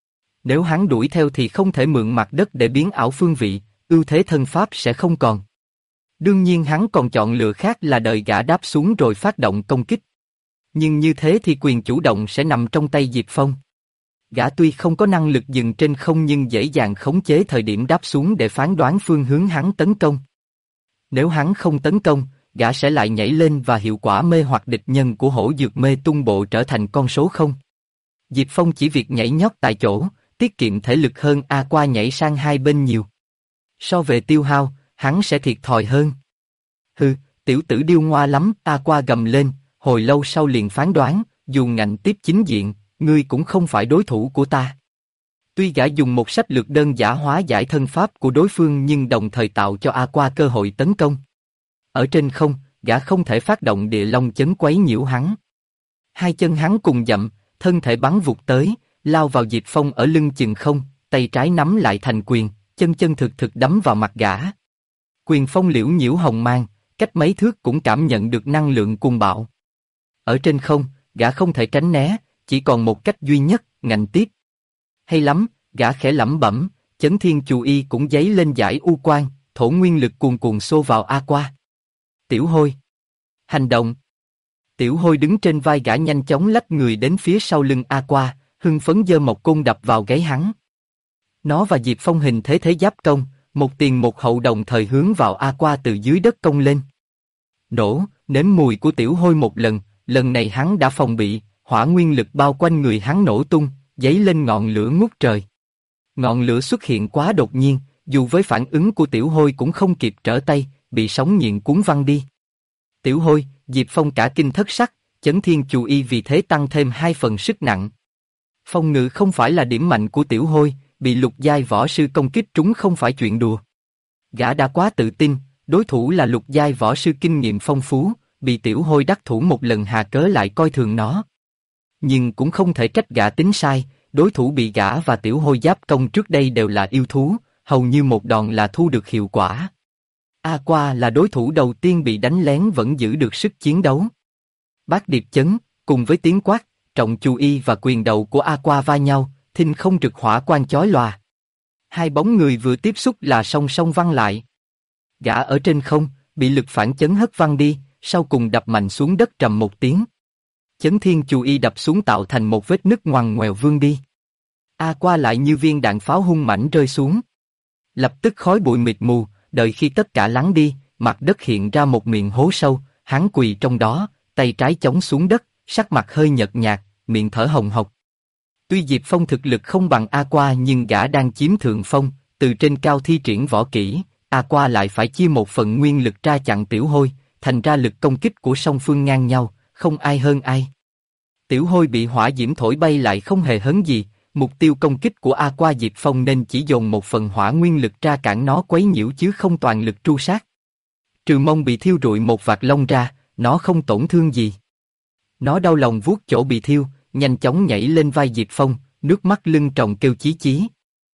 Nếu hắn đuổi theo thì không thể mượn mặt đất để biến ảo phương vị, ưu thế thân pháp sẽ không còn. Đương nhiên hắn còn chọn lựa khác là đợi gã đáp xuống rồi phát động công kích. Nhưng như thế thì quyền chủ động sẽ nằm trong tay Diệp Phong. Gã tuy không có năng lực dừng trên không nhưng dễ dàng khống chế thời điểm đáp xuống để phán đoán phương hướng hắn tấn công. Nếu hắn không tấn công, gã sẽ lại nhảy lên và hiệu quả mê hoặc địch nhân của hổ dược mê tung bộ trở thành con số 0. Diệp Phong chỉ việc nhảy nhót tại chỗ, tiết kiệm thể lực hơn A Qua nhảy sang hai bên nhiều. So về tiêu hao, hắn sẽ thiệt thòi hơn. Hừ, tiểu tử điêu ngoa lắm, A Qua gầm lên, hồi lâu sau liền phán đoán, dù ngạnh tiếp chính diện, ngươi cũng không phải đối thủ của ta. Tuy gã dùng một sách lược đơn giản hóa giải thân pháp của đối phương nhưng đồng thời tạo cho A Qua cơ hội tấn công. Ở trên không, gã không thể phát động địa long chấn quấy nhiễu hắn. Hai chân hắn cùng dậm, thân thể bắn vụt tới, lao vào Diệp Phong ở lưng chừng không, tay trái nắm lại thành quyền, chân chân thực thực đấm vào mặt gã. Quyền phong liễu nhiễu hồng mang, cách mấy thước cũng cảm nhận được năng lượng cuồng bạo. Ở trên không, gã không thể tránh né, chỉ còn một cách duy nhất, ngạnh tiếp. Hay lắm, gã khẽ lẩm bẩm, chấn thiên chù y cũng giấy lên dải u quang, thổ nguyên lực cuồn cuộn xô vào A Qua. Tiểu Hôi. Hành động. Tiểu Hôi đứng trên vai gã nhanh chóng lách người đến phía sau lưng A Qua, hưng phấn giơ một côn đập vào gáy hắn. Nó và Diệp Phong hình thế thế giáp công, một tiền một hậu đồng thời hướng vào A Qua từ dưới đất công lên. Nổ, nếm mùi của Tiểu Hôi một lần này hắn đã phòng bị, hỏa nguyên lực bao quanh người hắn nổ tung, giấy lên ngọn lửa ngút trời. Ngọn lửa xuất hiện quá đột nhiên, dù với phản ứng của Tiểu Hôi cũng không kịp trở tay, bị sóng nhiệt cuốn văng đi. Tiểu Hôi, Diệp Phong cả kinh thất sắc, chấn thiên chù y vì thế tăng thêm 2 phần sức nặng. Phòng ngự không phải là điểm mạnh của Tiểu Hôi, bị lục giai võ sư công kích trúng không phải chuyện đùa. Gã đã quá tự tin, đối thủ là lục giai võ sư kinh nghiệm phong phú, bị Tiểu Hôi đắc thủ một lần hà cớ lại coi thường nó. Nhưng cũng không thể trách gã tính sai, đối thủ bị gã và Tiểu Hôi giáp công trước đây đều là yêu thú, hầu như một đòn là thu được hiệu quả. A Qua là đối thủ đầu tiên bị đánh lén vẫn giữ được sức chiến đấu. Bát điệp chấn, cùng với tiếng quát, trọng chù y và quyền đầu của A Qua va nhau, thinh không rực hỏa quang chói lòa. Hai bóng người vừa tiếp xúc là song song văng lại. Gã ở trên không, bị lực phản chấn hất văng đi, sau cùng đập mạnh xuống đất trầm một tiếng. Chấn thiên chù y đập xuống tạo thành một vết nứt ngoằn ngoèo vươn đi. A Qua lại như viên đạn pháo hung mãnh rơi xuống. Lập tức khói bụi mịt mù, đợi khi tất cả lắng đi, mặt đất hiện ra một miệng hố sâu, hắn quỳ trong đó, tay trái chống xuống đất, sắc mặt hơi nhợt nhạt, miệng thở hồng hộc. Tuy Diệp Phong thực lực không bằng A Qua nhưng gã đang chiếm thượng phong, từ trên cao thi triển võ kỹ, A Qua lại phải chia một phần nguyên lực ra chặn Tiểu Hôi, thành ra lực công kích của song phương ngang nhau, không ai hơn ai. Tiểu Hôi bị hỏa diễm thổi bay lại không hề hấn gì, mục tiêu công kích của A Qua Diệp Phong nên chỉ dồn một phần hỏa nguyên lực ra cản nó quấy nhiễu chứ không toàn lực tru sát. Trừ mông bị thiêu rụi một vạt lông ra, nó không tổn thương gì. Nó đau lòng vuốt chỗ bị thiêu, nhanh chóng nhảy lên vai Diệp Phong, nước mắt lưng tròng kêu chí chí.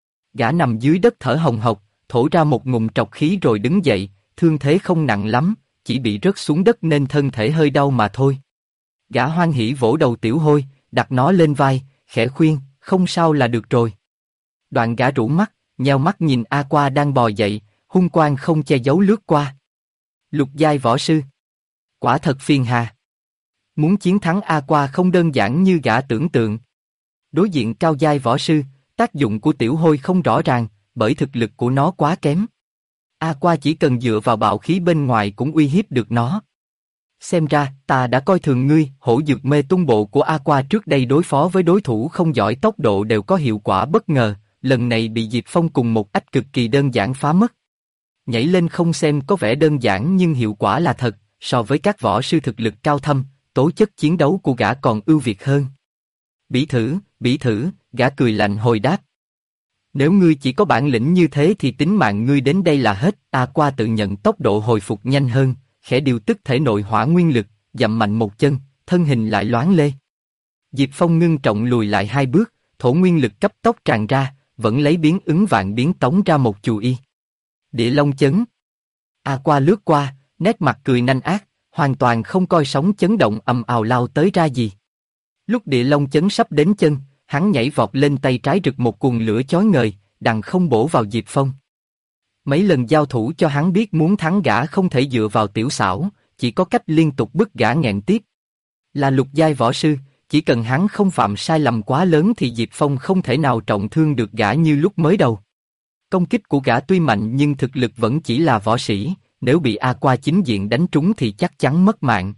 Gã nằm dưới đất thở hồng hộc, thổ ra một ngụm trọc khí rồi đứng dậy, thương thế không nặng lắm, chỉ bị rớt xuống đất nên thân thể hơi đau mà thôi. Gã hoan hỉ vỗ đầu Tiểu Hôi, đặt nó lên vai, khẽ khuyên, không sao là được rồi. Đoạn gã rũ mắt, nheo mắt nhìn A Qua đang bò dậy, hung quang không che giấu lướt qua. Lục giai võ sư. Quả thật phiền hà. Muốn chiến thắng A Qua không đơn giản như gã tưởng tượng. Đối diện cao giai võ sư, tác dụng của Tiểu Hôi không rõ ràng, bởi thực lực của nó quá kém. A Qua chỉ cần dựa vào bạo khí bên ngoài cũng uy hiếp được nó. Xem ra, ta đã coi thường ngươi. Hổ dược mê tung bộ của A Qua trước đây đối phó với đối thủ không giỏi tốc độ đều có hiệu quả bất ngờ, lần này bị Diệp Phong cùng một ách cực kỳ đơn giản phá mất. Nhảy lên không xem có vẻ đơn giản nhưng hiệu quả là thật, so với các võ sư thực lực cao thâm, tố chất chiến đấu của gã còn ưu việt hơn. Bỉ thử, gã cười lạnh hồi đáp. Nếu ngươi chỉ có bản lĩnh như thế thì tính mạng ngươi đến đây là hết. A Qua tự nhận tốc độ hồi phục nhanh hơn, khẽ điều tức thể nội hỏa nguyên lực, dậm mạnh một chân, thân hình lại loáng lê. Diệp Phong ngưng trọng lùi lại 2 bước, thổ nguyên lực cấp tốc tràn ra, vẫn lấy biến ứng vạn biến tống ra một chù y. Địa Long chấn. A Qua lướt qua, nét mặt cười nanh ác, hoàn toàn không coi sóng chấn động ầm ào lao tới ra gì. Lúc Địa Long chấn sắp đến chân, hắn nhảy vọt lên, tay trái rực một cuồng lửa chói ngời, đằng không bổ vào Diệp Phong. Mấy lần giao thủ cho hắn biết muốn thắng gã không thể dựa vào tiểu xảo, chỉ có cách liên tục bức gã nghẹn tiếp. Là lục giai võ sư, chỉ cần hắn không phạm sai lầm quá lớn thì Diệp Phong không thể nào trọng thương được gã như lúc mới đầu. Công kích của gã tuy mạnh nhưng thực lực vẫn chỉ là võ sĩ, nếu bị A Qua chính diện đánh trúng thì chắc chắn mất mạng.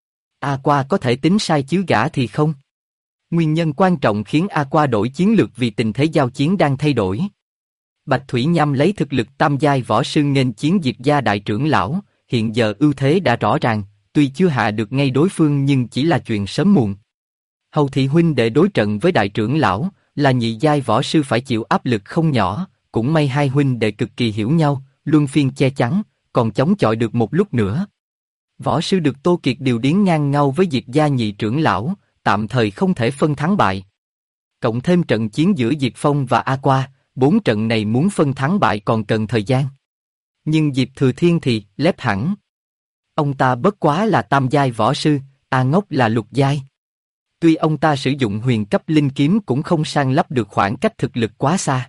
A Qua có thể tính sai chứ gã thì không. Nguyên nhân quan trọng khiến A Qua đổi chiến lược vì tình thế giao chiến đang thay đổi. Bạch Thủy Nham lấy thực lực tam giai võ sư nghênh chiến Diệp gia đại trưởng lão, hiện giờ ưu thế đã rõ ràng, tuy chưa hạ được ngay đối phương nhưng chỉ là chuyện sớm muộn. Hầu thị huynh đệ đối trận với đại trưởng lão, là nhị giai võ sư phải chịu áp lực không nhỏ, cũng may hai huynh đệ cực kỳ hiểu nhau, luân phiên che chắn, còn chống chọi được một lúc nữa. Võ sư được Tô Kiệt điều điến ngang nhau với Diệp gia nhị trưởng lão, tạm thời không thể phân thắng bại. Cộng thêm trận chiến giữa Diệp Phong và A Qua, 4 trận này muốn phân thắng bại còn cần thời gian. Nhưng Diệp Thừa Thiên thì lép hẳn. Ông ta bất quá là tam giai võ sư, A Ngốc là lục giai. Tuy ông ta sử dụng huyền cấp linh kiếm cũng không san lấp được khoảng cách thực lực quá xa.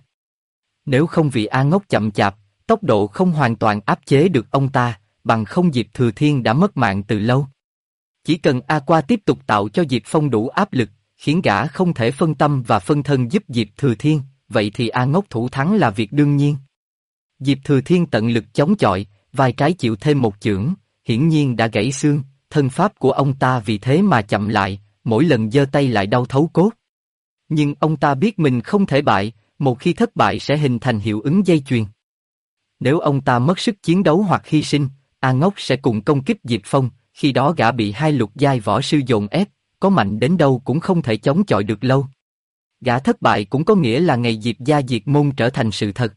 Nếu không vì A Ngốc chậm chạp, tốc độ không hoàn toàn áp chế được ông ta, bằng không Diệp Thừa Thiên đã mất mạng từ lâu. Chỉ cần A Qua tiếp tục tạo cho Diệp Phong đủ áp lực, khiến gã không thể phân tâm và phân thân giúp Diệp Thừa Thiên, vậy thì A Ngốc thủ thắng là việc đương nhiên. Diệp Thừa Thiên tận lực chống chọi, vai trái chịu thêm một chưởng, hiển nhiên đã gãy xương, thân pháp của ông ta vì thế mà chậm lại, mỗi lần giơ tay lại đau thấu cốt. Nhưng ông ta biết mình không thể bại, một khi thất bại sẽ hình thành hiệu ứng dây chuyền. Nếu ông ta mất sức chiến đấu hoặc hy sinh, A Ngốc sẽ cùng công kích Diệp Phong, khi đó gã bị hai lục giai võ sư dồn ép, có mạnh đến đâu cũng không thể chống chọi được lâu. Gã thất bại cũng có nghĩa là ngày Diệp gia diệt môn trở thành sự thật.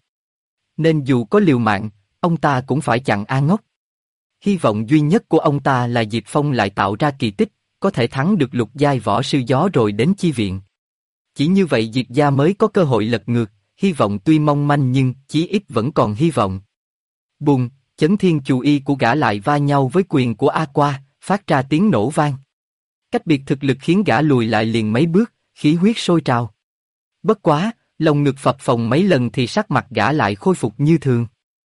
Nên dù có liều mạng, ông ta cũng phải chặn A Ngốc. Hy vọng duy nhất của ông ta là Diệp Phong lại tạo ra kỳ tích, có thể thắng được lục giai võ sư gió rồi đến chi viện. Chỉ như vậy Diệp gia mới có cơ hội lật ngược, hy vọng tuy mong manh nhưng chí ít vẫn còn hy vọng. Bùng, chấn thiên chù y của gã lại va nhau với quyền của A Qua, phát ra tiếng nổ vang. Cách biệt thực lực khiến gã lùi lại liền mấy bước, khí huyết sôi trào. Bất quá, lồng ngực phập phồng mấy lần thì sắc mặt gã lại khôi phục như thường.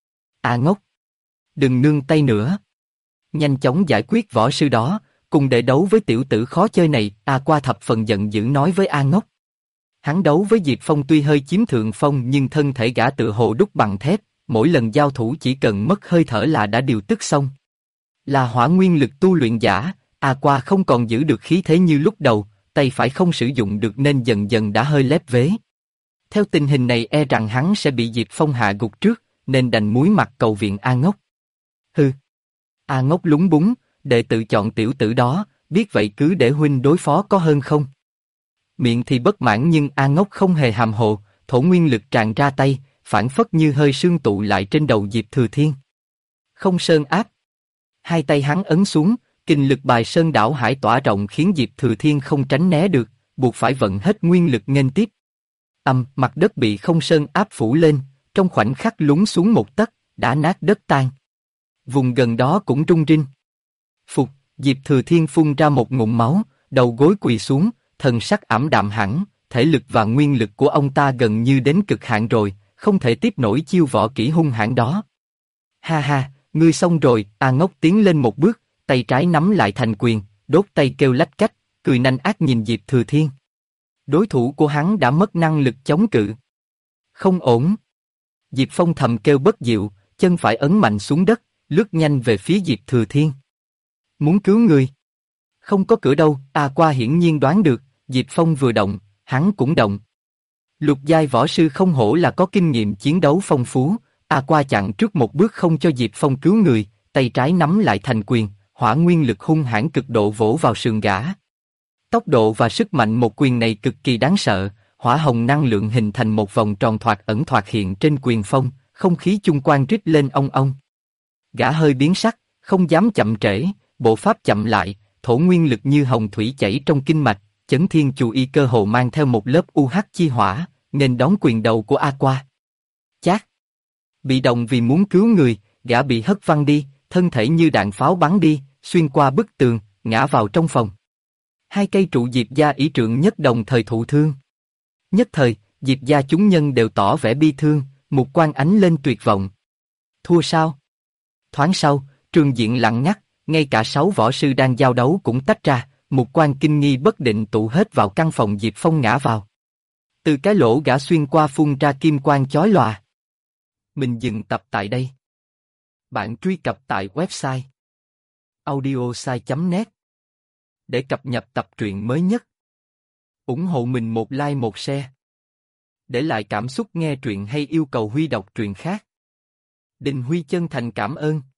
A Ngốc, đừng nương tay nữa. Nhanh chóng giải quyết võ sư đó, cùng để đấu với tiểu tử khó chơi này. A Qua thập phần giận dữ nói với A Ngốc. Hắn đấu với Diệp Phong tuy hơi chiếm thượng phong nhưng thân thể gã tựa hồ đúc bằng thép, mỗi lần giao thủ chỉ cần mất hơi thở là đã điều tức xong. Là hỏa nguyên lực tu luyện giả, A Qua không còn giữ được khí thế như lúc đầu, tay phải không sử dụng được nên dần dần đã hơi lép vế. Theo tình hình này e rằng hắn sẽ bị Diệp Phong hạ gục trước, nên đành muối mặt cầu viện A Ngốc. Hừ. A Ngốc lúng búng, đệ tự chọn tiểu tử đó, biết vậy cứ để huynh đối phó có hơn không? Miệng thì bất mãn nhưng A Ngốc không hề hàm hồ, thổ nguyên lực tràn ra tay, phản phất như hơi sương tụ lại trên đầu Diệp Thừa Thiên. Không sơn áp. Hai tay hắn ấn xuống, kình lực bài sơn đảo hải tỏa rộng khiến Diệp Thừa Thiên không tránh né được, buộc phải vận hết nguyên lực nghênh tiếp. Mặt đất bị không sơn áp phủ lên, trong khoảnh khắc lún xuống một tấc, đã nát đất tan. Vùng gần đó cũng rung rinh. Phục, Diệp Thừa Thiên phun ra một ngụm máu, đầu gối quỳ xuống, thần sắc ảm đạm hẳn, thể lực và nguyên lực của ông ta gần như đến cực hạn rồi, không thể tiếp nổi chiêu võ kỹ hung hãn đó. Ha ha, ngươi xong rồi. A Ngốc tiến lên một bước, tay trái nắm lại thành quyền, đốt tay kêu lách cách, cười nanh ác nhìn Diệp Thừa Thiên. Đối thủ của hắn đã mất năng lực chống cự. Không ổn. Diệp Phong thầm kêu bất diệu, chân phải ấn mạnh xuống đất, lướt nhanh về phía Diệp Thừa Thiên. Muốn cứu người? Không có cửa đâu. A Qua hiển nhiên đoán được, Diệp Phong vừa động, hắn cũng động. Lục giai võ sư không hổ là có kinh nghiệm chiến đấu phong phú. A Qua chặn trước một bước không cho Diệp Phong cứu người, tay trái nắm lại thành quyền, hỏa nguyên lực hung hãn cực độ vỗ vào sườn gã. Tốc độ và sức mạnh một quyền này cực kỳ đáng sợ, hỏa hồng năng lượng hình thành một vòng tròn thoạt ẩn thoạt hiện trên quyền phong, không khí chung quanh rít lên ong ong. Gã hơi biến sắc, không dám chậm trễ, bộ pháp chậm lại, thổ nguyên lực như hồng thủy chảy trong kinh mạch, Chấn Thiên Chù Y cơ hồ mang theo một lớp UH chi hỏa, nên đón quyền đầu của Aqua. Chát! Bị động vì muốn cứu người, gã bị hất văng đi, thân thể như đạn pháo bắn đi, xuyên qua bức tường, ngã vào trong phòng. Hai cây trụ Diệp gia ý trượng nhất đồng thời thụ thương. Nhất thời, Diệp gia chúng nhân đều tỏ vẻ bi thương, mục quang ánh lên tuyệt vọng. Thua sao? Thoáng sau, trường diện lặng ngắt, ngay cả 6 võ sư đang giao đấu cũng tách ra, mục quang kinh nghi bất định tụ hết vào căn phòng Diệp Phong ngã vào. Từ cái lỗ gã xuyên qua phun ra kim quang chói lòa. Mình dừng tập tại đây. Bạn truy cập tại website audiosai.net để cập nhật tập truyện mới nhất. Ủng hộ mình một like một share. Để lại cảm xúc nghe truyện hay yêu cầu Huy đọc truyện khác. Đình Huy chân thành cảm ơn.